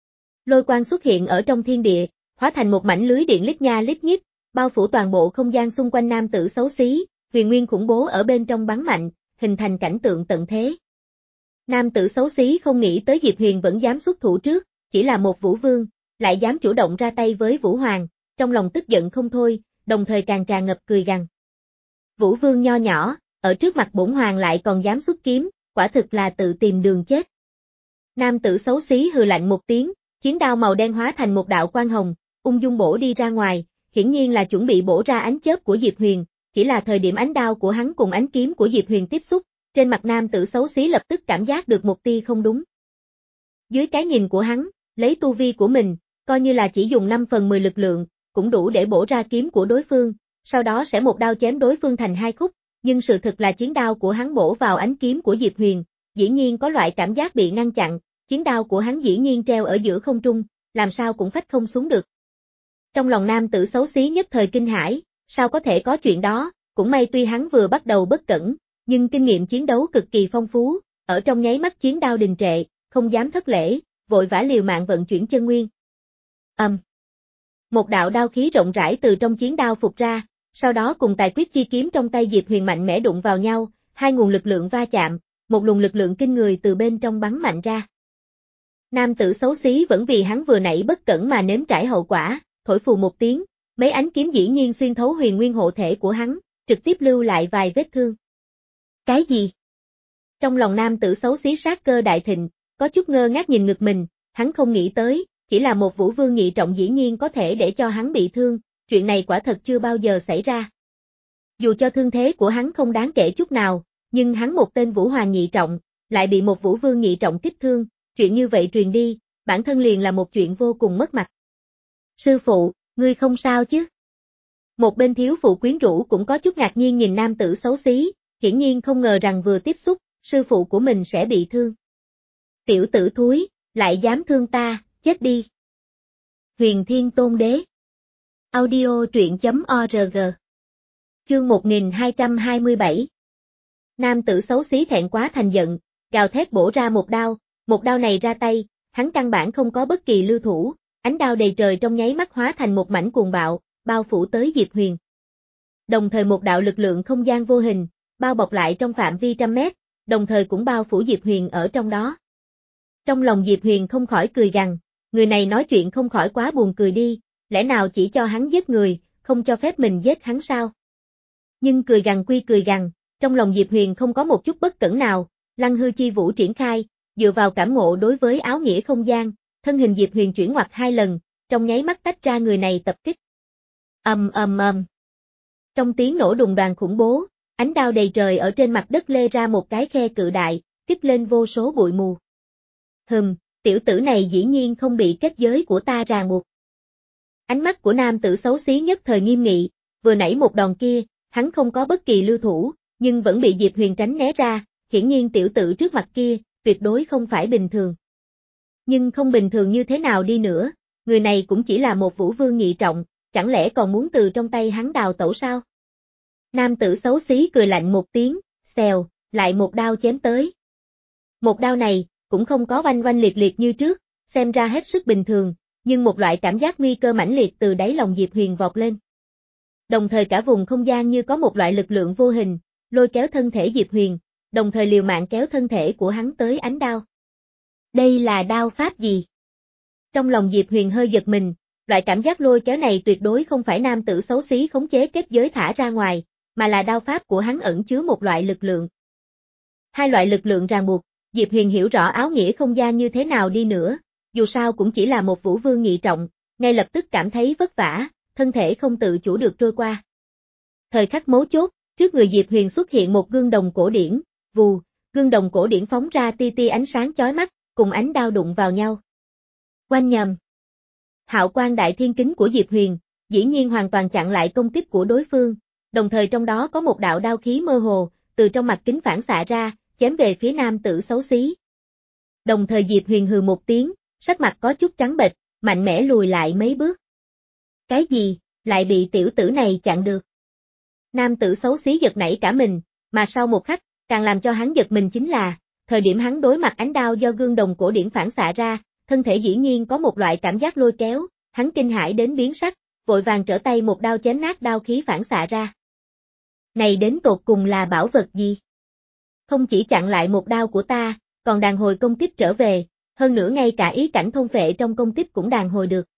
Lôi quang xuất hiện ở trong thiên địa, hóa thành một mảnh lưới điện lít nha lít nhít, bao phủ toàn bộ không gian xung quanh nam tử xấu xí, huyền nguyên khủng bố ở bên trong bắn mạnh, hình thành cảnh tượng tận thế. Nam tử xấu xí không nghĩ tới Diệp Huyền vẫn dám xuất thủ trước, chỉ là một vũ vương, lại dám chủ động ra tay với Vũ Hoàng, trong lòng tức giận không thôi, đồng thời càng tràn ngập cười gằn. Vũ vương nho nhỏ, ở trước mặt bổn hoàng lại còn dám xuất kiếm, quả thực là tự tìm đường chết. Nam tử xấu xí hừ lạnh một tiếng, chiến đao màu đen hóa thành một đạo quang hồng, ung dung bổ đi ra ngoài, hiển nhiên là chuẩn bị bổ ra ánh chớp của Diệp Huyền, chỉ là thời điểm ánh đao của hắn cùng ánh kiếm của Diệp Huyền tiếp xúc, trên mặt nam tử xấu xí lập tức cảm giác được một tia không đúng. Dưới cái nhìn của hắn, lấy tu vi của mình, coi như là chỉ dùng năm phần mười lực lượng, cũng đủ để bổ ra kiếm của đối phương, sau đó sẽ một đao chém đối phương thành hai khúc, nhưng sự thực là chiến đao của hắn bổ vào ánh kiếm của Diệp Huyền, dĩ nhiên có loại cảm giác bị ngăn chặn, chiến đao của hắn dĩ nhiên treo ở giữa không trung, làm sao cũng phách không xuống được. Trong lòng nam tử xấu xí nhất thời kinh hãi, sao có thể có chuyện đó, cũng may tuy hắn vừa bắt đầu bất cẩn, nhưng kinh nghiệm chiến đấu cực kỳ phong phú, ở trong nháy mắt chiến đao đình trệ, không dám thất lễ, vội vã liều mạng vận chuyển chân nguyên. Ầm. Um. Một đạo đao khí rộng rãi từ trong chiến đao phục ra, sau đó cùng tài quyết chi kiếm trong tay Diệp Huyền mạnh mẽ đụng vào nhau, hai nguồn lực lượng va chạm, một luồng lực lượng kinh người từ bên trong bắn mạnh ra. Nam tử xấu xí vẫn vì hắn vừa nãy bất cẩn mà nếm trải hậu quả, thổi phù một tiếng, mấy ánh kiếm dĩ nhiên xuyên thấu huyền nguyên hộ thể của hắn, trực tiếp lưu lại vài vết thương. Cái gì? Trong lòng nam tử xấu xí sát cơ đại thịnh, có chút ngơ ngác nhìn ngực mình, hắn không nghĩ tới, chỉ là một vũ vương nhị trọng dĩ nhiên có thể để cho hắn bị thương, chuyện này quả thật chưa bao giờ xảy ra. Dù cho thương thế của hắn không đáng kể chút nào, nhưng hắn một tên vũ hoàng nhị trọng, lại bị một vũ vương nhị trọng kích thương, chuyện như vậy truyền đi, bản thân liền là một chuyện vô cùng mất mặt. Sư phụ, ngươi không sao chứ? Một bên thiếu phụ quyến rũ cũng có chút ngạc nhiên nhìn nam tử xấu xí, hiển nhiên không ngờ rằng vừa tiếp xúc, sư phụ của mình sẽ bị thương. Tiểu tử thúi, lại dám thương ta, chết đi. Huyền Thiên Tôn Đế. Audio truyện chấm org. Chương một nghìn hai trăm hai mươi bảy. Nam tử xấu xí thẹn quá thành giận, gào thét bổ ra một đao, một đao này ra tay, hắn căn bản không có bất kỳ lưu thủ, ánh đao đầy trời trong nháy mắt hóa thành một mảnh cuồng bạo, bao phủ tới Diệp Huyền. Đồng thời một đạo lực lượng không gian vô hình, bao bọc lại trong phạm vi trăm mét, đồng thời cũng bao phủ Diệp Huyền ở trong đó. Trong lòng Diệp Huyền không khỏi cười gằn, người này nói chuyện không khỏi quá buồn cười đi, lẽ nào chỉ cho hắn giết người, không cho phép mình giết hắn sao? Nhưng cười gằn quy cười gằn, trong lòng Diệp Huyền không có một chút bất cẩn nào, Lăng Hư Chi Vũ triển khai, dựa vào cảm ngộ đối với áo nghĩa không gian, thân hình Diệp Huyền chuyển ngoặt hai lần, trong nháy mắt tách ra người này tập kích. Ầm ầm ầm. Trong tiếng nổ đùng đoàn khủng bố, ánh đao đầy trời ở trên mặt đất lê ra một cái khe cự đại, kích lên vô số bụi mù. Hừm, tiểu tử này dĩ nhiên không bị kết giới của ta ràng buộc. Ánh mắt của nam tử xấu xí nhất thời nghiêm nghị, vừa nãy một đòn kia, hắn không có bất kỳ lưu thủ, nhưng vẫn bị Diệp Huyền tránh né ra, hiển nhiên tiểu tử trước mặt kia, tuyệt đối không phải bình thường. Nhưng không bình thường như thế nào đi nữa, người này cũng chỉ là một vũ vương nhị trọng, chẳng lẽ còn muốn từ trong tay hắn đào tẩu sao? Nam tử xấu xí cười lạnh một tiếng, xèo, lại một đao chém tới. Một đao này, cũng không có oanh oanh liệt liệt như trước, xem ra hết sức bình thường, nhưng một loại cảm giác nguy cơ mãnh liệt từ đáy lòng Diệp Huyền vọt lên. Đồng thời cả vùng không gian như có một loại lực lượng vô hình, lôi kéo thân thể Diệp Huyền, đồng thời liều mạng kéo thân thể của hắn tới ánh đao. Đây là đao pháp gì? Trong lòng Diệp Huyền hơi giật mình, loại cảm giác lôi kéo này tuyệt đối không phải nam tử xấu xí khống chế kết giới thả ra ngoài, mà là đao pháp của hắn ẩn chứa một loại lực lượng. Hai loại lực lượng ràng buộc, Diệp Huyền hiểu rõ áo nghĩa không gian như thế nào đi nữa, dù sao cũng chỉ là một vũ vương nhị trọng, ngay lập tức cảm thấy vất vả, thân thể không tự chủ được trôi qua. Thời khắc mấu chốt, trước người Diệp Huyền xuất hiện một gương đồng cổ điển, vù, gương đồng cổ điển phóng ra ti ti ánh sáng chói mắt, cùng ánh đao đụng vào nhau. Oanh nhầm. Hạo quang đại thiên kính của Diệp Huyền, dĩ nhiên hoàn toàn chặn lại công kích của đối phương, đồng thời trong đó có một đạo đao khí mơ hồ, từ trong mặt kính phản xạ ra, chém về phía nam tử xấu xí. Đồng thời Diệp Huyền hừ một tiếng, sắc mặt có chút trắng bệch, mạnh mẽ lùi lại mấy bước. Cái gì, lại bị tiểu tử này chặn được? Nam tử xấu xí giật nảy cả mình, mà sau một khắc, càng làm cho hắn giật mình chính là, thời điểm hắn đối mặt ánh đao do gương đồng cổ điển phản xạ ra, thân thể dĩ nhiên có một loại cảm giác lôi kéo, hắn kinh hãi đến biến sắc, vội vàng trở tay một đao chém nát đao khí phản xạ ra. Này đến tột cùng là bảo vật gì? không chỉ chặn lại một đao của ta, còn đàn hồi công kích trở về, hơn nữa ngay cả ý cảnh thôn phệ trong công kích cũng đàn hồi được.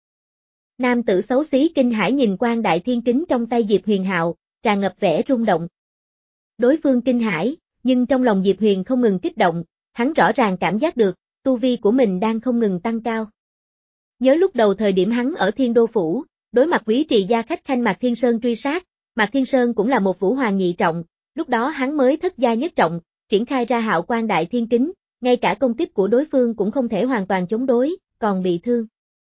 Nam tử xấu xí kinh hãi nhìn quan đại thiên kính trong tay Diệp Huyền Hạo, tràn ngập vẻ rung động. Đối phương kinh hãi, nhưng trong lòng Diệp Huyền không ngừng kích động, hắn rõ ràng cảm giác được, tu vi của mình đang không ngừng tăng cao. Nhớ lúc đầu thời điểm hắn ở Thiên Đô Phủ, đối mặt quý trì gia khách khanh Mạc Thiên Sơn truy sát, Mạc Thiên Sơn cũng là một vũ hoàng nhị trọng, lúc đó hắn mới thất gia nhất trọng, triển khai ra Hạo Quan đại thiên kính, ngay cả công kích của đối phương cũng không thể hoàn toàn chống đối, còn bị thương.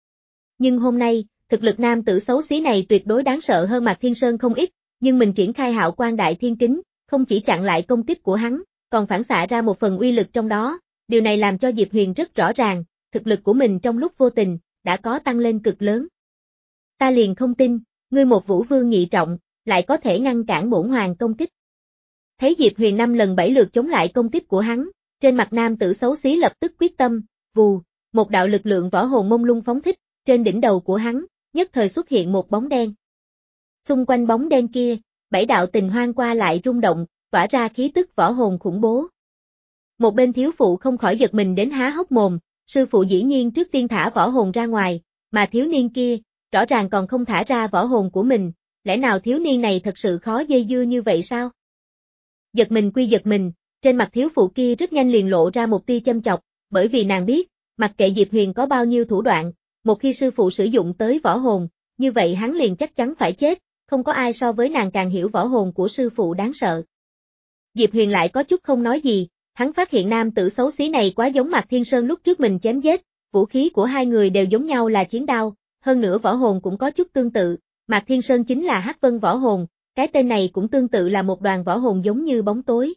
Nhưng hôm nay, thực lực nam tử xấu xí này tuyệt đối đáng sợ hơn Mạc Thiên Sơn không ít, nhưng mình triển khai Hạo Quan đại thiên kính, không chỉ chặn lại công kích của hắn, còn phản xạ ra một phần uy lực trong đó, điều này làm cho Diệp Huyền rất rõ ràng, thực lực của mình trong lúc vô tình, đã có tăng lên cực lớn. Ta liền không tin, ngươi một vũ vương nhị trọng, lại có thể ngăn cản bổn hoàng công kích. Thấy Diệp Huyền năm lần bảy lượt chống lại công kích của hắn, trên mặt nam tử xấu xí lập tức quyết tâm, vù, một đạo lực lượng võ hồn mông lung phóng thích, trên đỉnh đầu của hắn, nhất thời xuất hiện một bóng đen. Xung quanh bóng đen kia, bảy đạo tình hoang qua lại rung động, tỏa ra khí tức võ hồn khủng bố. Một bên thiếu phụ không khỏi giật mình đến há hốc mồm, sư phụ dĩ nhiên trước tiên thả võ hồn ra ngoài, mà thiếu niên kia, rõ ràng còn không thả ra võ hồn của mình, lẽ nào thiếu niên này thật sự khó dây dưa như vậy sao? Giật mình quy giật mình, trên mặt thiếu phụ kia rất nhanh liền lộ ra một tia châm chọc, bởi vì nàng biết, mặc kệ Diệp Huyền có bao nhiêu thủ đoạn, một khi sư phụ sử dụng tới võ hồn, như vậy hắn liền chắc chắn phải chết, không có ai so với nàng càng hiểu võ hồn của sư phụ đáng sợ. Diệp Huyền lại có chút không nói gì, hắn phát hiện nam tử xấu xí này quá giống Mạc Thiên Sơn lúc trước mình chém giết, vũ khí của hai người đều giống nhau là chiến đao, hơn nữa võ hồn cũng có chút tương tự, Mạc Thiên Sơn chính là Hắc Vân võ hồn, cái tên này cũng tương tự là một đoàn võ hồn giống như bóng tối.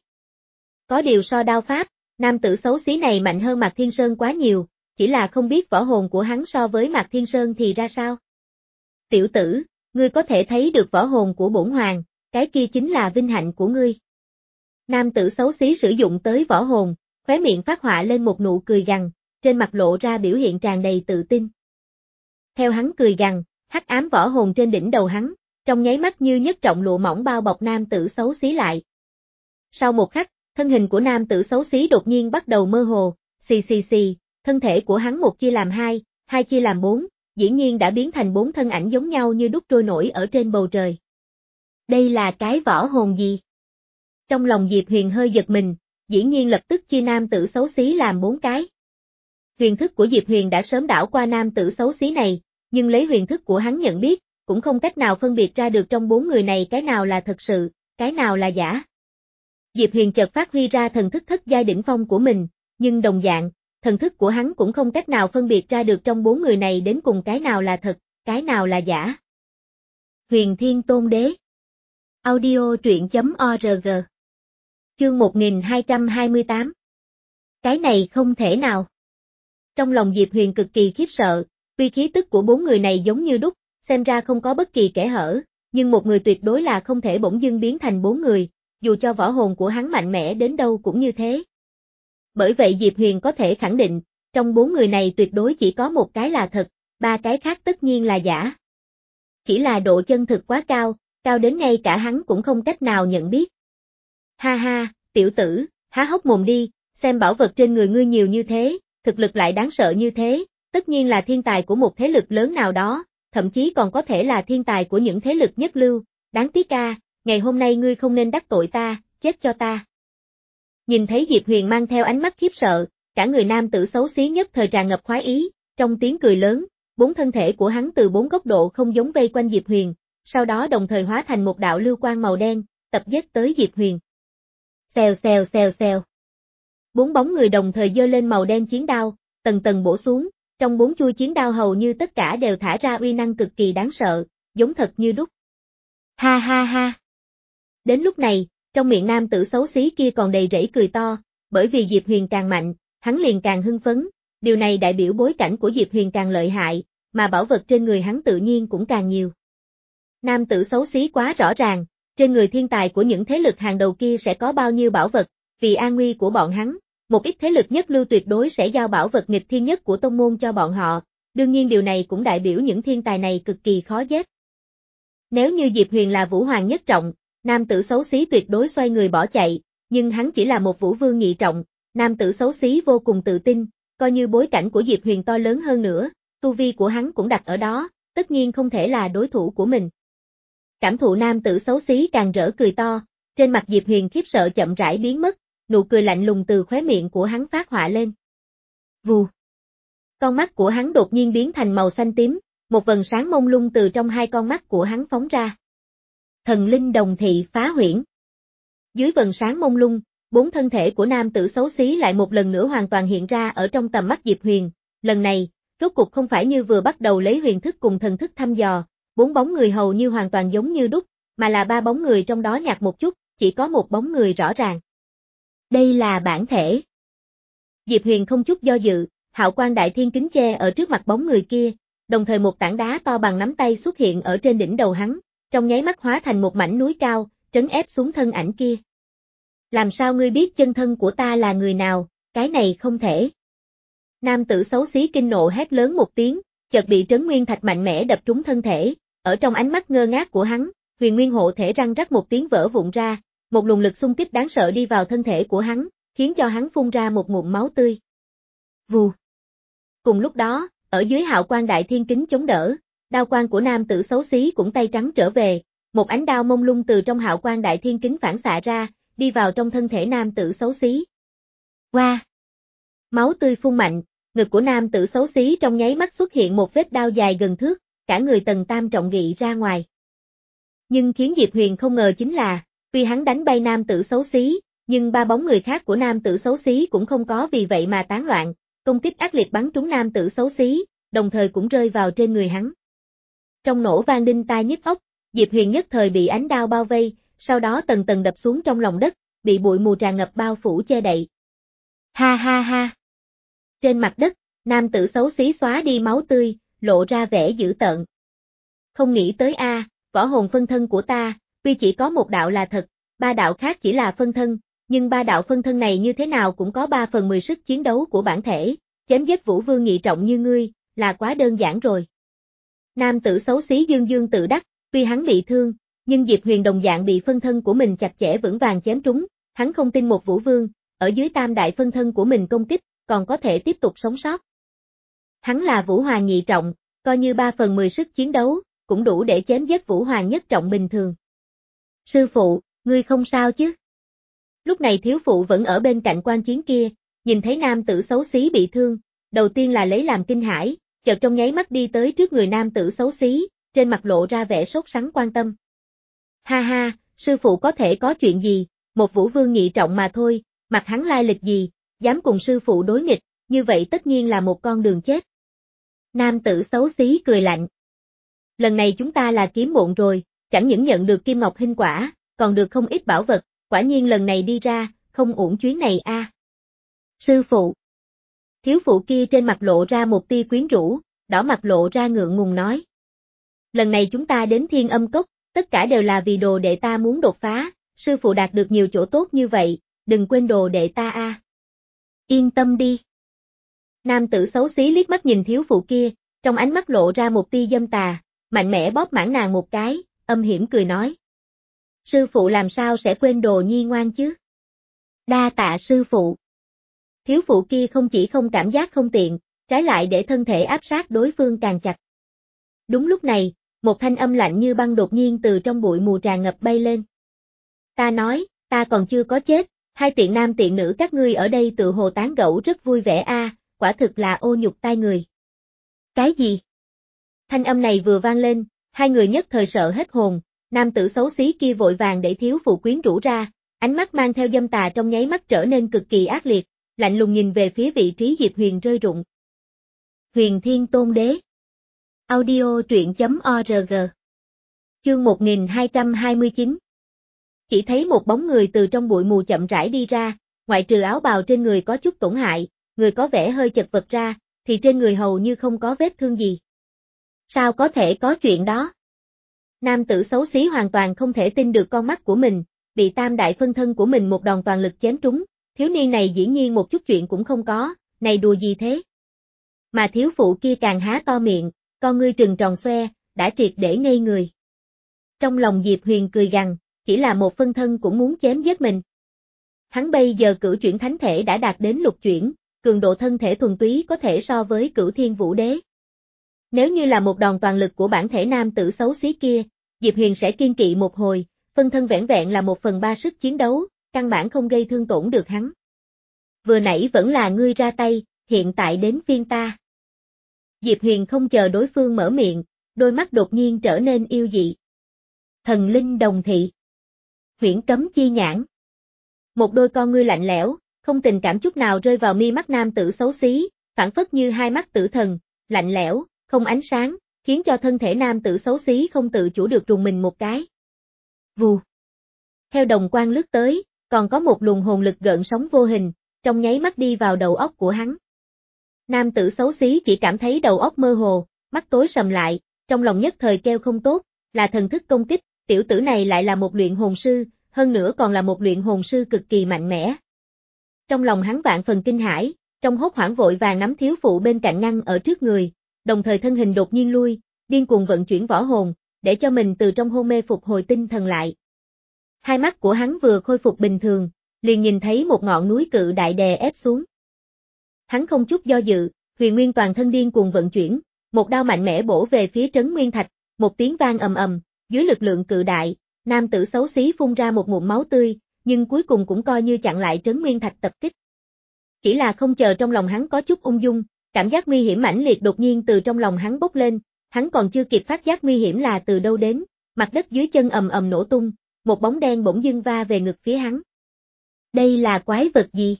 Có điều so đao pháp, nam tử xấu xí này mạnh hơn Mạc Thiên Sơn quá nhiều, chỉ là không biết võ hồn của hắn so với Mạc Thiên Sơn thì ra sao. Tiểu tử, ngươi có thể thấy được võ hồn của bổn hoàng, cái kia chính là vinh hạnh của ngươi. Nam tử xấu xí sử dụng tới võ hồn, khóe miệng phát họa lên một nụ cười gằn, trên mặt lộ ra biểu hiện tràn đầy tự tin. Theo hắn cười gằn, hắc ám võ hồn trên đỉnh đầu hắn, trong nháy mắt như nhất trọng lụa mỏng bao bọc nam tử xấu xí lại. Sau một khắc, thân hình của nam tử xấu xí đột nhiên bắt đầu mơ hồ, xì xì xì, thân thể của hắn một chia làm hai, hai chia làm bốn, dĩ nhiên đã biến thành bốn thân ảnh giống nhau như đúc trôi nổi ở trên bầu trời. Đây là cái võ hồn gì? Trong lòng Diệp Huyền hơi giật mình, dĩ nhiên lập tức chia nam tử xấu xí làm bốn cái. Huyền thức của Diệp Huyền đã sớm đảo qua nam tử xấu xí này, nhưng lấy huyền thức của hắn nhận biết, cũng không cách nào phân biệt ra được trong bốn người này cái nào là thật sự, cái nào là giả. Diệp Huyền chợt phát huy ra thần thức thất giai đỉnh phong của mình, nhưng đồng dạng, thần thức của hắn cũng không cách nào phân biệt ra được trong bốn người này đến cùng cái nào là thật, cái nào là giả. Huyền Thiên Tôn Đế Audio truyện chấm org Chương một nghìn hai trăm hai mươi tám Cái này không thể nào. Trong lòng Diệp Huyền cực kỳ khiếp sợ, tuy khí tức của bốn người này giống như đúc, xem ra không có bất kỳ kẽ hở, nhưng một người tuyệt đối là không thể bỗng dưng biến thành bốn người, dù cho võ hồn của hắn mạnh mẽ đến đâu cũng như thế. Bởi vậy Diệp Huyền có thể khẳng định, trong bốn người này tuyệt đối chỉ có một cái là thật, ba cái khác tất nhiên là giả. Chỉ là độ chân thực quá cao, cao đến ngay cả hắn cũng không cách nào nhận biết. Ha ha, tiểu tử, há hốc mồm đi, xem bảo vật trên người ngươi nhiều như thế, thực lực lại đáng sợ như thế, tất nhiên là thiên tài của một thế lực lớn nào đó, thậm chí còn có thể là thiên tài của những thế lực nhất lưu, đáng tiếc a, ngày hôm nay ngươi không nên đắc tội ta, chết cho ta. Nhìn thấy Diệp Huyền mang theo ánh mắt khiếp sợ, cả người nam tử xấu xí nhất thời tràn ngập khoái ý, trong tiếng cười lớn, bốn thân thể của hắn từ bốn góc độ không giống vây quanh Diệp Huyền, sau đó đồng thời hóa thành một đạo lưu quang màu đen, tập giết tới Diệp Huyền. Xèo xèo xèo xèo. Bốn bóng người đồng thời giơ lên màu đen chiến đao, tầng tầng bổ xuống, trong bốn chuôi chiến đao hầu như tất cả đều thả ra uy năng cực kỳ đáng sợ, giống thật như đúc. Ha ha ha. Đến lúc này, trong miệng nam tử xấu xí kia còn đầy rẫy cười to, bởi vì Diệp Huyền càng mạnh, hắn liền càng hưng phấn, điều này đại biểu bối cảnh của Diệp Huyền càng lợi hại, mà bảo vật trên người hắn tự nhiên cũng càng nhiều. Nam tử xấu xí quá rõ ràng, trên người thiên tài của những thế lực hàng đầu kia sẽ có bao nhiêu bảo vật, vì an nguy của bọn hắn, một ít thế lực nhất lưu tuyệt đối sẽ giao bảo vật nghịch thiên nhất của tông môn cho bọn họ, đương nhiên điều này cũng đại biểu những thiên tài này cực kỳ khó giết. Nếu như Diệp Huyền là vũ hoàng nhất trọng, nam tử xấu xí tuyệt đối xoay người bỏ chạy, nhưng hắn chỉ là một vũ vương nhị trọng, nam tử xấu xí vô cùng tự tin, coi như bối cảnh của Diệp Huyền to lớn hơn nữa, tu vi của hắn cũng đặt ở đó, tất nhiên không thể là đối thủ của mình. Cảm thụ nam tử xấu xí càng rỡ cười to, trên mặt Diệp Huyền khiếp sợ chậm rãi biến mất, nụ cười lạnh lùng từ khóe miệng của hắn phát họa lên. Vù. Con mắt của hắn đột nhiên biến thành màu xanh tím, một vầng sáng mông lung từ trong hai con mắt của hắn phóng ra. Thần linh đồng thị phá huyễn. Dưới vầng sáng mông lung, bốn thân thể của nam tử xấu xí lại một lần nữa hoàn toàn hiện ra ở trong tầm mắt Diệp Huyền, lần này, rốt cục không phải như vừa bắt đầu lấy huyền thức cùng thần thức thăm dò, bốn bóng người hầu như hoàn toàn giống như đúc, mà là ba bóng người trong đó nhạt một chút, chỉ có một bóng người rõ ràng. Đây là bản thể. Diệp Huyền không chút do dự, hạo quang đại thiên kính che ở trước mặt bóng người kia, đồng thời một tảng đá to bằng nắm tay xuất hiện ở trên đỉnh đầu hắn, trong nháy mắt hóa thành một mảnh núi cao, trấn ép xuống thân ảnh kia. Làm sao ngươi biết chân thân của ta là người nào, cái này không thể. Nam tử xấu xí kinh nộ hét lớn một tiếng, chợt bị trấn nguyên thạch mạnh mẽ đập trúng thân thể, ở trong ánh mắt ngơ ngác của hắn, huyền nguyên hộ thể răng rắc một tiếng vỡ vụn ra, một luồng lực xung kích đáng sợ đi vào thân thể của hắn, khiến cho hắn phun ra một ngụm máu tươi. Vù. Cùng lúc đó, ở dưới hạo quang đại thiên kính chống đỡ, đao quang của nam tử xấu xí cũng tay trắng trở về, một ánh đao mông lung từ trong hạo quang đại thiên kính phản xạ ra, đi vào trong thân thể nam tử xấu xí. Qua. Wow. Máu tươi phun mạnh, ngực của nam tử xấu xí trong nháy mắt xuất hiện một vết đao dài gần thước, cả người tầng tam trọng gị ra ngoài. Nhưng khiến Diệp Huyền không ngờ chính là, tuy hắn đánh bay nam tử xấu xí, nhưng ba bóng người khác của nam tử xấu xí cũng không có vì vậy mà tán loạn, công kích ác liệt bắn trúng nam tử xấu xí, đồng thời cũng rơi vào trên người hắn. Trong nổ vang đinh tai nhức óc, Diệp Huyền nhất thời bị ánh đao bao vây, sau đó tầng tầng đập xuống trong lòng đất, bị bụi mù tràn ngập bao phủ che đậy. Ha ha ha. Trên mặt đất, nam tử xấu xí xóa đi máu tươi, lộ ra vẻ dữ tợn. Không nghĩ tới a, à, võ hồn phân thân của ta, tuy chỉ có một đạo là thật, ba đạo khác chỉ là phân thân, nhưng ba đạo phân thân này như thế nào cũng có ba phần mười sức chiến đấu của bản thể, chém giết vũ vương nhị trọng như ngươi, là quá đơn giản rồi. Nam tử xấu xí dương dương tự đắc, tuy hắn bị thương, nhưng Diệp Huyền đồng dạng bị phân thân của mình chặt chẽ vững vàng chém trúng, hắn không tin một vũ vương, ở dưới tam đại phân thân của mình công kích, còn có thể tiếp tục sống sót. Hắn là vũ hoàng nhị trọng, coi như ba phần mười sức chiến đấu, cũng đủ để chém giết vũ hoàng nhất trọng bình thường. Sư phụ, ngươi không sao chứ? Lúc này thiếu phụ vẫn ở bên cạnh quan chiến kia, nhìn thấy nam tử xấu xí bị thương, đầu tiên là lấy làm kinh hãi, chợt trong nháy mắt đi tới trước người nam tử xấu xí, trên mặt lộ ra vẻ sốt sắng quan tâm. Ha ha, sư phụ có thể có chuyện gì, một vũ vương nhị trọng mà thôi, mặc hắn lai lịch gì, dám cùng sư phụ đối nghịch, như vậy tất nhiên là một con đường chết. Nam tử xấu xí cười lạnh. Lần này chúng ta là kiếm bộn rồi, chẳng những nhận được kim ngọc hinh quả, còn được không ít bảo vật, quả nhiên lần này đi ra, không uổng chuyến này a. À. Sư phụ. Thiếu phụ kia trên mặt lộ ra một tia quyến rũ, đỏ mặt lộ ra ngượng ngùng nói. Lần này chúng ta đến Thiên Âm Cốc, tất cả đều là vì đồ đệ ta muốn đột phá, sư phụ đạt được nhiều chỗ tốt như vậy, đừng quên đồ đệ ta a. À. Yên tâm đi. Nam tử xấu xí liếc mắt nhìn thiếu phụ kia, trong ánh mắt lộ ra một tia dâm tà, mạnh mẽ bóp mãn nàng một cái, âm hiểm cười nói. Sư phụ làm sao sẽ quên đồ nhi ngoan chứ? Đa tạ sư phụ. Thiếu phụ kia không chỉ không cảm giác không tiện, trái lại để thân thể áp sát đối phương càng chặt. Đúng lúc này, một thanh âm lạnh như băng đột nhiên từ trong bụi mù tràn ngập bay lên. Ta nói, ta còn chưa có chết, hai tiện nam tiện nữ các ngươi ở đây tự hồ tán gẫu rất vui vẻ a, à, quả thực là ô nhục tai người. Cái gì? Thanh âm này vừa vang lên, hai người nhất thời sợ hết hồn, nam tử xấu xí kia vội vàng để thiếu phụ quyến rũ ra, ánh mắt mang theo dâm tà trong nháy mắt trở nên cực kỳ ác liệt, lạnh lùng nhìn về phía vị trí Diệp Huyền rơi rụng. Huyền Thiên Tôn Đế. Audio truyện chấm org. Chương một nghìn hai trăm hai mươi chín. Chỉ thấy một bóng người từ trong bụi mù chậm rãi đi ra, ngoại trừ áo bào trên người có chút tổn hại, người có vẻ hơi chật vật ra, thì trên người hầu như không có vết thương gì. Sao có thể có chuyện đó? Nam tử xấu xí hoàn toàn không thể tin được con mắt của mình, bị tam đại phân thân của mình một đòn toàn lực chém trúng, thiếu niên này dĩ nhiên một chút chuyện cũng không có, này đùa gì thế? Mà thiếu phụ kia càng há to miệng, con ngươi trừng tròn xoe, đã triệt để ngây người. Trong lòng Diệp Huyền cười gằn, chỉ là một phân thân cũng muốn chém giết mình. Hắn bây giờ cửu chuyển thánh thể đã đạt đến lục chuyển, cường độ thân thể thuần túy có thể so với cửu thiên vũ đế. Nếu như là một đòn toàn lực của bản thể nam tử xấu xí kia, Diệp Huyền sẽ kiên kỵ một hồi, phân thân vẻn vẹn là một phần ba sức chiến đấu, căn bản không gây thương tổn được hắn. Vừa nãy vẫn là ngươi ra tay, hiện tại đến phiên ta. Diệp Huyền không chờ đối phương mở miệng, đôi mắt đột nhiên trở nên yêu dị. Thần linh đồng thị. Huyễn cấm chi nhãn. Một đôi con ngươi lạnh lẽo, không tình cảm chút nào rơi vào mi mắt nam tử xấu xí, phản phất như hai mắt tử thần, lạnh lẽo, không ánh sáng, khiến cho thân thể nam tử xấu xí không tự chủ được rùng mình một cái. Vù. Theo đồng quang lướt tới, còn có một luồng hồn lực gợn sóng vô hình, trong nháy mắt đi vào đầu óc của hắn. Nam tử xấu xí chỉ cảm thấy đầu óc mơ hồ, mắt tối sầm lại, trong lòng nhất thời kêu không tốt, là thần thức công kích, tiểu tử này lại là một luyện hồn sư, hơn nữa còn là một luyện hồn sư cực kỳ mạnh mẽ. Trong lòng hắn vạn phần kinh hãi, trong hốt hoảng vội vàng nắm thiếu phụ bên cạnh ngăn ở trước người, đồng thời thân hình đột nhiên lui, điên cuồng vận chuyển võ hồn, để cho mình từ trong hôn mê phục hồi tinh thần lại. Hai mắt của hắn vừa khôi phục bình thường, liền nhìn thấy một ngọn núi cự đại đè ép xuống. Hắn không chút do dự, huyền nguyên toàn thân điên cuồng vận chuyển, một đao mạnh mẽ bổ về phía Trấn Nguyên Thạch, một tiếng vang ầm ầm, dưới lực lượng cự đại, nam tử xấu xí phun ra một ngụm máu tươi, nhưng cuối cùng cũng coi như chặn lại Trấn Nguyên Thạch tập kích. Chỉ là không chờ trong lòng hắn có chút ung dung, cảm giác nguy hiểm mãnh liệt đột nhiên từ trong lòng hắn bốc lên, hắn còn chưa kịp phát giác nguy hiểm là từ đâu đến, mặt đất dưới chân ầm ầm nổ tung, một bóng đen bỗng dưng va về ngực phía hắn. Đây là quái vật gì?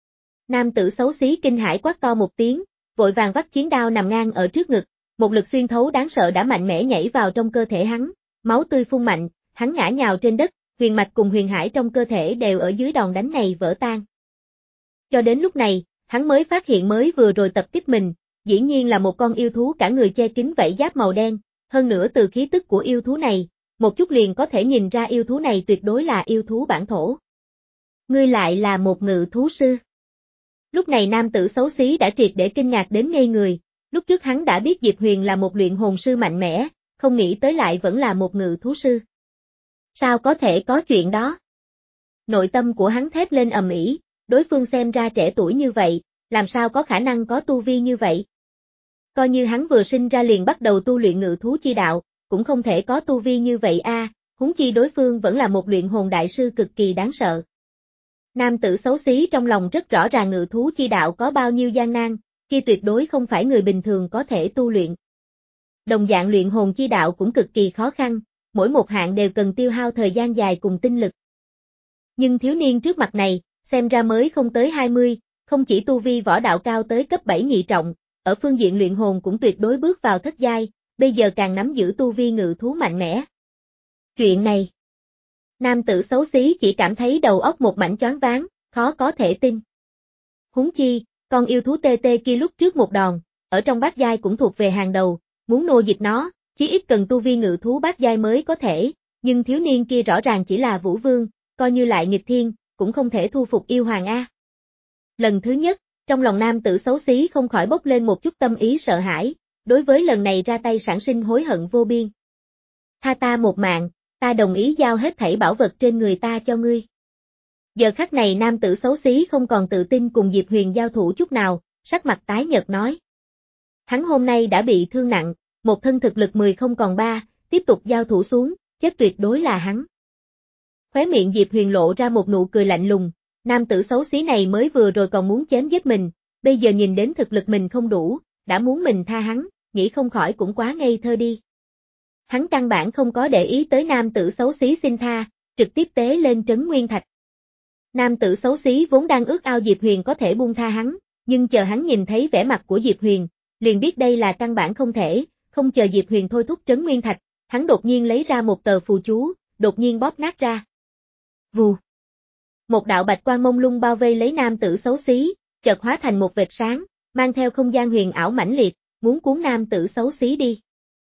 Nam tử xấu xí kinh hãi quát to một tiếng, vội vàng vắt chiến đao nằm ngang ở trước ngực, một lực xuyên thấu đáng sợ đã mạnh mẽ nhảy vào trong cơ thể hắn, máu tươi phun mạnh, hắn ngã nhào trên đất, huyền mạch cùng huyền hải trong cơ thể đều ở dưới đòn đánh này vỡ tan. Cho đến lúc này, hắn mới phát hiện mới vừa rồi tập kích mình, dĩ nhiên là một con yêu thú cả người che kín vảy giáp màu đen, hơn nữa từ khí tức của yêu thú này, một chút liền có thể nhìn ra yêu thú này tuyệt đối là yêu thú bản thổ. Ngươi lại là một ngự thú sư. Lúc này nam tử xấu xí đã triệt để kinh ngạc đến ngây người, lúc trước hắn đã biết Diệp Huyền là một luyện hồn sư mạnh mẽ, không nghĩ tới lại vẫn là một ngự thú sư. Sao có thể có chuyện đó? Nội tâm của hắn thét lên ầm ĩ, đối phương xem ra trẻ tuổi như vậy, làm sao có khả năng có tu vi như vậy? Coi như hắn vừa sinh ra liền bắt đầu tu luyện ngự thú chi đạo, cũng không thể có tu vi như vậy a, huống chi đối phương vẫn là một luyện hồn đại sư cực kỳ đáng sợ. Nam tử xấu xí trong lòng rất rõ ràng ngự thú chi đạo có bao nhiêu gian nan, kia tuyệt đối không phải người bình thường có thể tu luyện. Đồng dạng luyện hồn chi đạo cũng cực kỳ khó khăn, mỗi một hạng đều cần tiêu hao thời gian dài cùng tinh lực. Nhưng thiếu niên trước mặt này, xem ra mới không tới hai mươi, không chỉ tu vi võ đạo cao tới cấp bảy nhị trọng, ở phương diện luyện hồn cũng tuyệt đối bước vào thất giai, bây giờ càng nắm giữ tu vi ngự thú mạnh mẽ. Chuyện này, nam tử xấu xí chỉ cảm thấy đầu óc một mảnh choáng váng, khó có thể tin. Huống chi, con yêu thú tê tê kia lúc trước một đòn, ở trong bát giai cũng thuộc về hàng đầu, muốn nô dịch nó, chí ít cần tu vi ngự thú bát giai mới có thể, nhưng thiếu niên kia rõ ràng chỉ là vũ vương, coi như lại nghịch thiên, cũng không thể thu phục yêu hoàng a. Lần thứ nhất, trong lòng nam tử xấu xí không khỏi bốc lên một chút tâm ý sợ hãi, đối với lần này ra tay sản sinh hối hận vô biên. Tha ta một mạng, ta đồng ý giao hết thảy bảo vật trên người ta cho ngươi. Giờ khắc này nam tử xấu xí không còn tự tin cùng Diệp Huyền giao thủ chút nào, sắc mặt tái nhợt nói. Hắn hôm nay đã bị thương nặng, một thân thực lực mười không còn ba, tiếp tục giao thủ xuống, chết tuyệt đối là hắn. Khóe miệng Diệp Huyền lộ ra một nụ cười lạnh lùng, nam tử xấu xí này mới vừa rồi còn muốn chém giết mình, bây giờ nhìn đến thực lực mình không đủ, đã muốn mình tha hắn, nghĩ không khỏi cũng quá ngây thơ đi. Hắn căn bản không có để ý tới nam tử xấu xí xin tha, trực tiếp tế lên Trấn Nguyên Thạch. Nam tử xấu xí vốn đang ước ao Diệp Huyền có thể buông tha hắn, nhưng chờ hắn nhìn thấy vẻ mặt của Diệp Huyền, liền biết đây là căn bản không thể, không chờ Diệp Huyền thôi thúc Trấn Nguyên Thạch, hắn đột nhiên lấy ra một tờ phù chú, đột nhiên bóp nát ra. Vù. Một đạo bạch quang mông lung bao vây lấy nam tử xấu xí, chợt hóa thành một vệt sáng, mang theo không gian huyền ảo mãnh liệt, muốn cuốn nam tử xấu xí đi.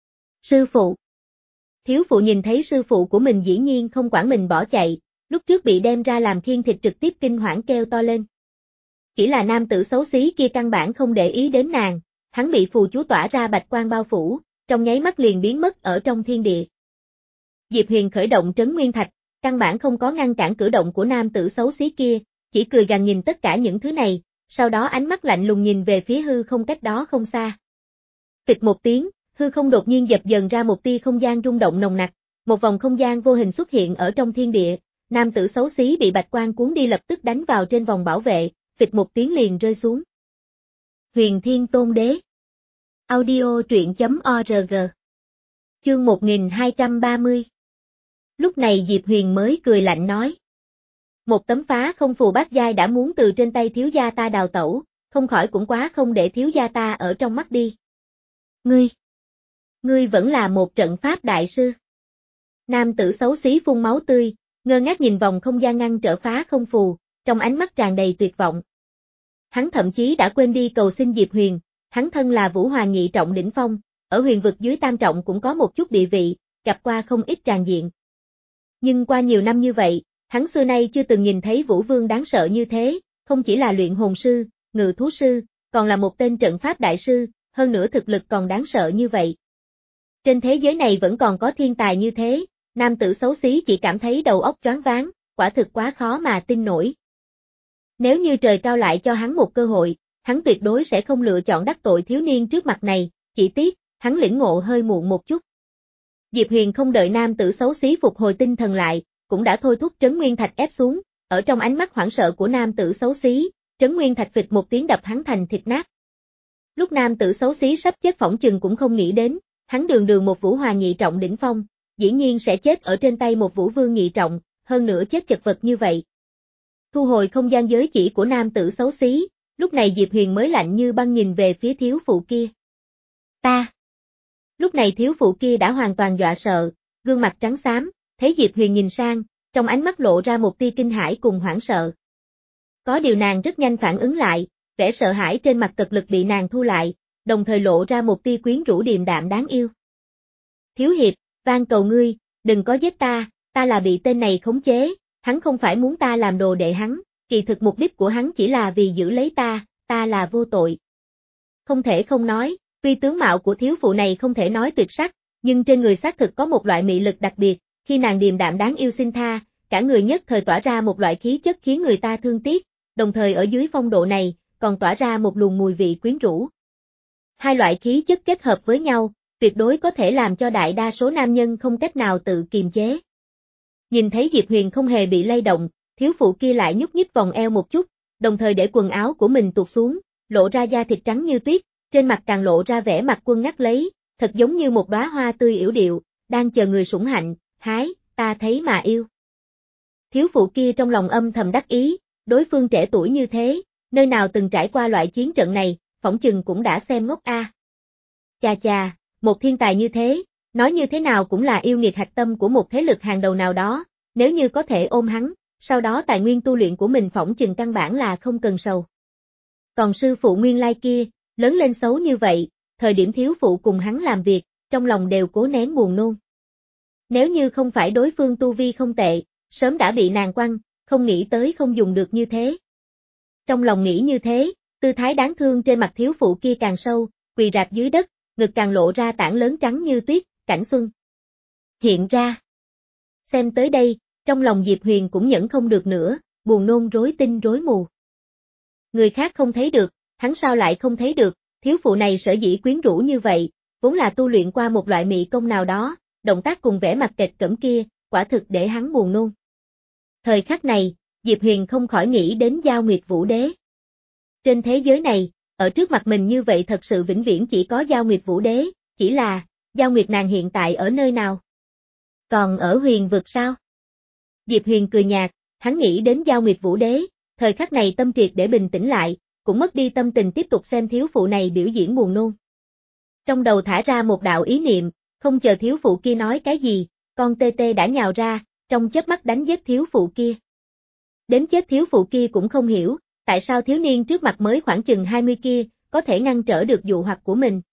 Sư phụ. Thiếu phụ nhìn thấy sư phụ của mình dĩ nhiên không quản mình bỏ chạy, lúc trước bị đem ra làm khiên thịt trực tiếp kinh hoảng kêu to lên. Chỉ là nam tử xấu xí kia căn bản không để ý đến nàng, hắn bị phù chú tỏa ra bạch quang bao phủ, trong nháy mắt liền biến mất ở trong thiên địa. Diệp Huyền khởi động Trấn Nguyên Thạch, căn bản không có ngăn cản cử động của nam tử xấu xí kia, chỉ cười gằn nhìn tất cả những thứ này, sau đó ánh mắt lạnh lùng nhìn về phía hư không cách đó không xa. Phịch một tiếng, hư không đột nhiên dập dần ra một tia không gian rung động nồng nặc, một vòng không gian vô hình xuất hiện ở trong thiên địa, nam tử xấu xí bị bạch quang cuốn đi lập tức đánh vào trên vòng bảo vệ, phịch một tiếng liền rơi xuống. Huyền Thiên Tôn Đế. Audio truyện chấm org. Chương một nghìn hai trăm ba mươi. Lúc này Diệp Huyền mới cười lạnh nói. Một tấm phá không phù bát giai đã muốn từ trên tay thiếu gia ta đào tẩu, không khỏi cũng quá không để thiếu gia ta ở trong mắt đi. Ngươi, ngươi vẫn là một trận pháp đại sư. Nam tử xấu xí phun máu tươi, ngơ ngác nhìn vòng không gian ngăn trở phá không phù, trong ánh mắt tràn đầy tuyệt vọng. Hắn thậm chí đã quên đi cầu xin Diệp Huyền, hắn thân là Vũ Hoàng nhị trọng đỉnh phong, ở huyền vực dưới tam trọng cũng có một chút địa vị, gặp qua không ít tràng diện. Nhưng qua nhiều năm như vậy, hắn xưa nay chưa từng nhìn thấy Vũ Vương đáng sợ như thế, không chỉ là luyện hồn sư, ngự thú sư, còn là một tên trận pháp đại sư, hơn nữa thực lực còn đáng sợ như vậy. Trên thế giới này vẫn còn có thiên tài như thế, nam tử xấu xí chỉ cảm thấy đầu óc choáng váng, quả thực quá khó mà tin nổi. Nếu như trời cao lại cho hắn một cơ hội, hắn tuyệt đối sẽ không lựa chọn đắc tội thiếu niên trước mặt này, chỉ tiếc, hắn lĩnh ngộ hơi muộn một chút. Diệp Huyền không đợi nam tử xấu xí phục hồi tinh thần lại, cũng đã thôi thúc Trấn Nguyên Thạch ép xuống, ở trong ánh mắt hoảng sợ của nam tử xấu xí, Trấn Nguyên Thạch phịch một tiếng đập hắn thành thịt nát. Lúc nam tử xấu xí sắp chết phỏng chừng cũng không nghĩ đến, hắn đường đường một Vũ Hoàng nhị trọng đỉnh phong, dĩ nhiên sẽ chết ở trên tay một Vũ Vương nhị trọng, hơn nữa chết chật vật như vậy. Thu hồi không gian giới chỉ của nam tử xấu xí, lúc này Diệp Huyền mới lạnh như băng nhìn về phía thiếu phụ kia. Ta! Lúc này thiếu phụ kia đã hoàn toàn dọa sợ, gương mặt trắng xám, thấy Diệp Huyền nhìn sang, trong ánh mắt lộ ra một tia kinh hãi cùng hoảng sợ. Có điều nàng rất nhanh phản ứng lại, vẻ sợ hãi trên mặt tật lực bị nàng thu lại, đồng thời lộ ra một tia quyến rũ điềm đạm đáng yêu. Thiếu hiệp, van cầu ngươi, đừng có giết ta, ta là bị tên này khống chế, hắn không phải muốn ta làm đồ đệ hắn, kỳ thực mục đích của hắn chỉ là vì giữ lấy ta, ta là vô tội. Không thể không nói, tuy tướng mạo của thiếu phụ này không thể nói tuyệt sắc, nhưng trên người xác thực có một loại mị lực đặc biệt, khi nàng điềm đạm đáng yêu xin tha, cả người nhất thời tỏa ra một loại khí chất khiến người ta thương tiếc, đồng thời ở dưới phong độ này, còn tỏa ra một luồng mùi vị quyến rũ. Hai loại khí chất kết hợp với nhau, tuyệt đối có thể làm cho đại đa số nam nhân không cách nào tự kiềm chế. Nhìn thấy Diệp Huyền không hề bị lay động, thiếu phụ kia lại nhúc nhích vòng eo một chút, đồng thời để quần áo của mình tuột xuống, lộ ra da thịt trắng như tuyết, trên mặt càng lộ ra vẻ mặt quân ngắt lấy, thật giống như một đóa hoa tươi yểu điệu, đang chờ người sủng hạnh, hái, ta thấy mà yêu. Thiếu phụ kia trong lòng âm thầm đắc ý, đối phương trẻ tuổi như thế, nơi nào từng trải qua loại chiến trận này, phỏng chừng cũng đã xem ngốc a. À. Chà chà, một thiên tài như thế, nói như thế nào cũng là yêu nghiệt hạch tâm của một thế lực hàng đầu nào đó, nếu như có thể ôm hắn, sau đó tài nguyên tu luyện của mình phỏng chừng căn bản là không cần sầu. Còn sư phụ nguyên lai kia, lớn lên xấu như vậy, thời điểm thiếu phụ cùng hắn làm việc, trong lòng đều cố nén buồn nôn. Nếu như không phải đối phương tu vi không tệ, sớm đã bị nàng quăng, không nghĩ tới không dùng được như thế. Trong lòng nghĩ như thế, tư thái đáng thương trên mặt thiếu phụ kia càng sâu, quỳ rạp dưới đất, ngực càng lộ ra tảng lớn trắng như tuyết, cảnh xuân. Hiện ra. Xem tới đây, trong lòng Diệp Huyền cũng nhẫn không được nữa, buồn nôn rối tinh rối mù. Người khác không thấy được, hắn sao lại không thấy được, thiếu phụ này sở dĩ quyến rũ như vậy, vốn là tu luyện qua một loại mị công nào đó, động tác cùng vẻ mặt kịch cỡm kia, quả thực để hắn buồn nôn. Thời khắc này, Diệp Huyền không khỏi nghĩ đến Giao Nguyệt Vũ Đế. Trên thế giới này, ở trước mặt mình như vậy thật sự vĩnh viễn chỉ có Giao Nguyệt Vũ Đế, chỉ là, Giao Nguyệt nàng hiện tại ở nơi nào? Còn ở huyền vực sao? Diệp Huyền cười nhạt, hắn nghĩ đến Giao Nguyệt Vũ Đế, thời khắc này tâm triệt để bình tĩnh lại, cũng mất đi tâm tình tiếp tục xem thiếu phụ này biểu diễn buồn nôn. Trong đầu thả ra một đạo ý niệm, không chờ thiếu phụ kia nói cái gì, con tê tê đã nhào ra, trong chớp mắt đánh giết thiếu phụ kia. Đến chết thiếu phụ kia cũng không hiểu, tại sao thiếu niên trước mặt mới khoảng chừng hai mươi kia, có thể ngăn trở được dụ hoặc của mình.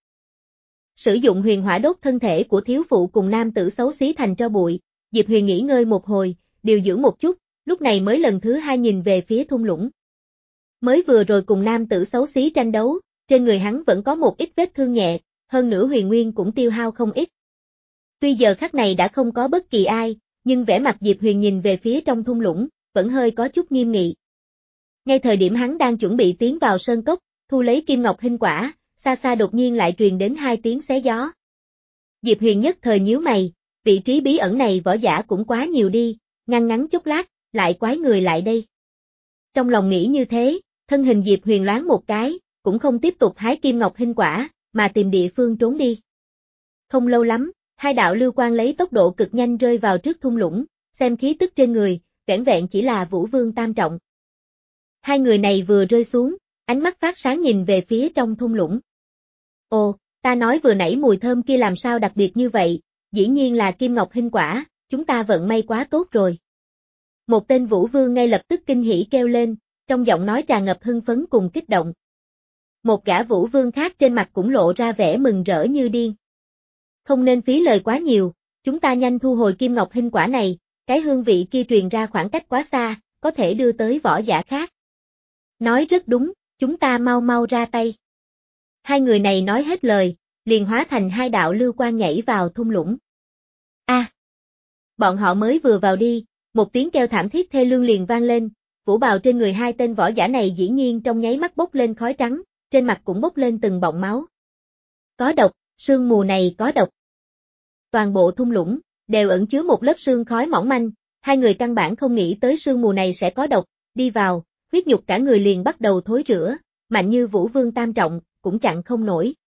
Sử dụng huyền hỏa đốt thân thể của thiếu phụ cùng nam tử xấu xí thành tro bụi, Diệp Huyền nghỉ ngơi một hồi, điều dưỡng một chút, lúc này mới lần thứ hai nhìn về phía thung lũng. Mới vừa rồi cùng nam tử xấu xí tranh đấu, trên người hắn vẫn có một ít vết thương nhẹ, hơn nữa huyền nguyên cũng tiêu hao không ít. Tuy giờ khắc này đã không có bất kỳ ai, nhưng vẻ mặt Diệp Huyền nhìn về phía trong thung lũng, vẫn hơi có chút nghiêm nghị. Ngay thời điểm hắn đang chuẩn bị tiến vào sơn cốc, thu lấy kim ngọc hinh quả, xa xa đột nhiên lại truyền đến hai tiếng xé gió. Diệp Huyền nhất thời nhíu mày, vị trí bí ẩn này võ giả cũng quá nhiều đi, ngăn ngắn chốc lát, lại quái người lại đây. Trong lòng nghĩ như thế, thân hình Diệp Huyền loáng một cái, cũng không tiếp tục hái kim ngọc hinh quả, mà tìm địa phương trốn đi. Không lâu lắm, hai đạo lưu quang lấy tốc độ cực nhanh rơi vào trước thung lũng, xem khí tức trên người, vẻn vẹn chỉ là Vũ Vương tam trọng. Hai người này vừa rơi xuống, ánh mắt phát sáng nhìn về phía trong thung lũng. Ồ, ta nói vừa nãy mùi thơm kia làm sao đặc biệt như vậy, dĩ nhiên là kim ngọc hinh quả, chúng ta vận may quá tốt rồi. Một tên Vũ Vương ngay lập tức kinh hỉ kêu lên, trong giọng nói tràn ngập hưng phấn cùng kích động. Một gã Vũ Vương khác trên mặt cũng lộ ra vẻ mừng rỡ như điên. Không nên phí lời quá nhiều, chúng ta nhanh thu hồi kim ngọc hinh quả này, cái hương vị kia truyền ra khoảng cách quá xa, có thể đưa tới võ giả khác. Nói rất đúng, chúng ta mau mau ra tay. Hai người này nói hết lời, liền hóa thành hai đạo lưu quang nhảy vào thung lũng. A! À, bọn họ mới vừa vào đi, một tiếng kêu thảm thiết thê lương liền vang lên, vũ bào trên người hai tên võ giả này dĩ nhiên trong nháy mắt bốc lên khói trắng, trên mặt cũng bốc lên từng bọng máu. Có độc, sương mù này có độc. Toàn bộ thung lũng đều ẩn chứa một lớp sương khói mỏng manh, hai người căn bản không nghĩ tới sương mù này sẽ có độc, đi vào, huyết nhục cả người liền bắt đầu thối rữa, mạnh như Vũ Vương tam trọng, cũng chặn không nổi.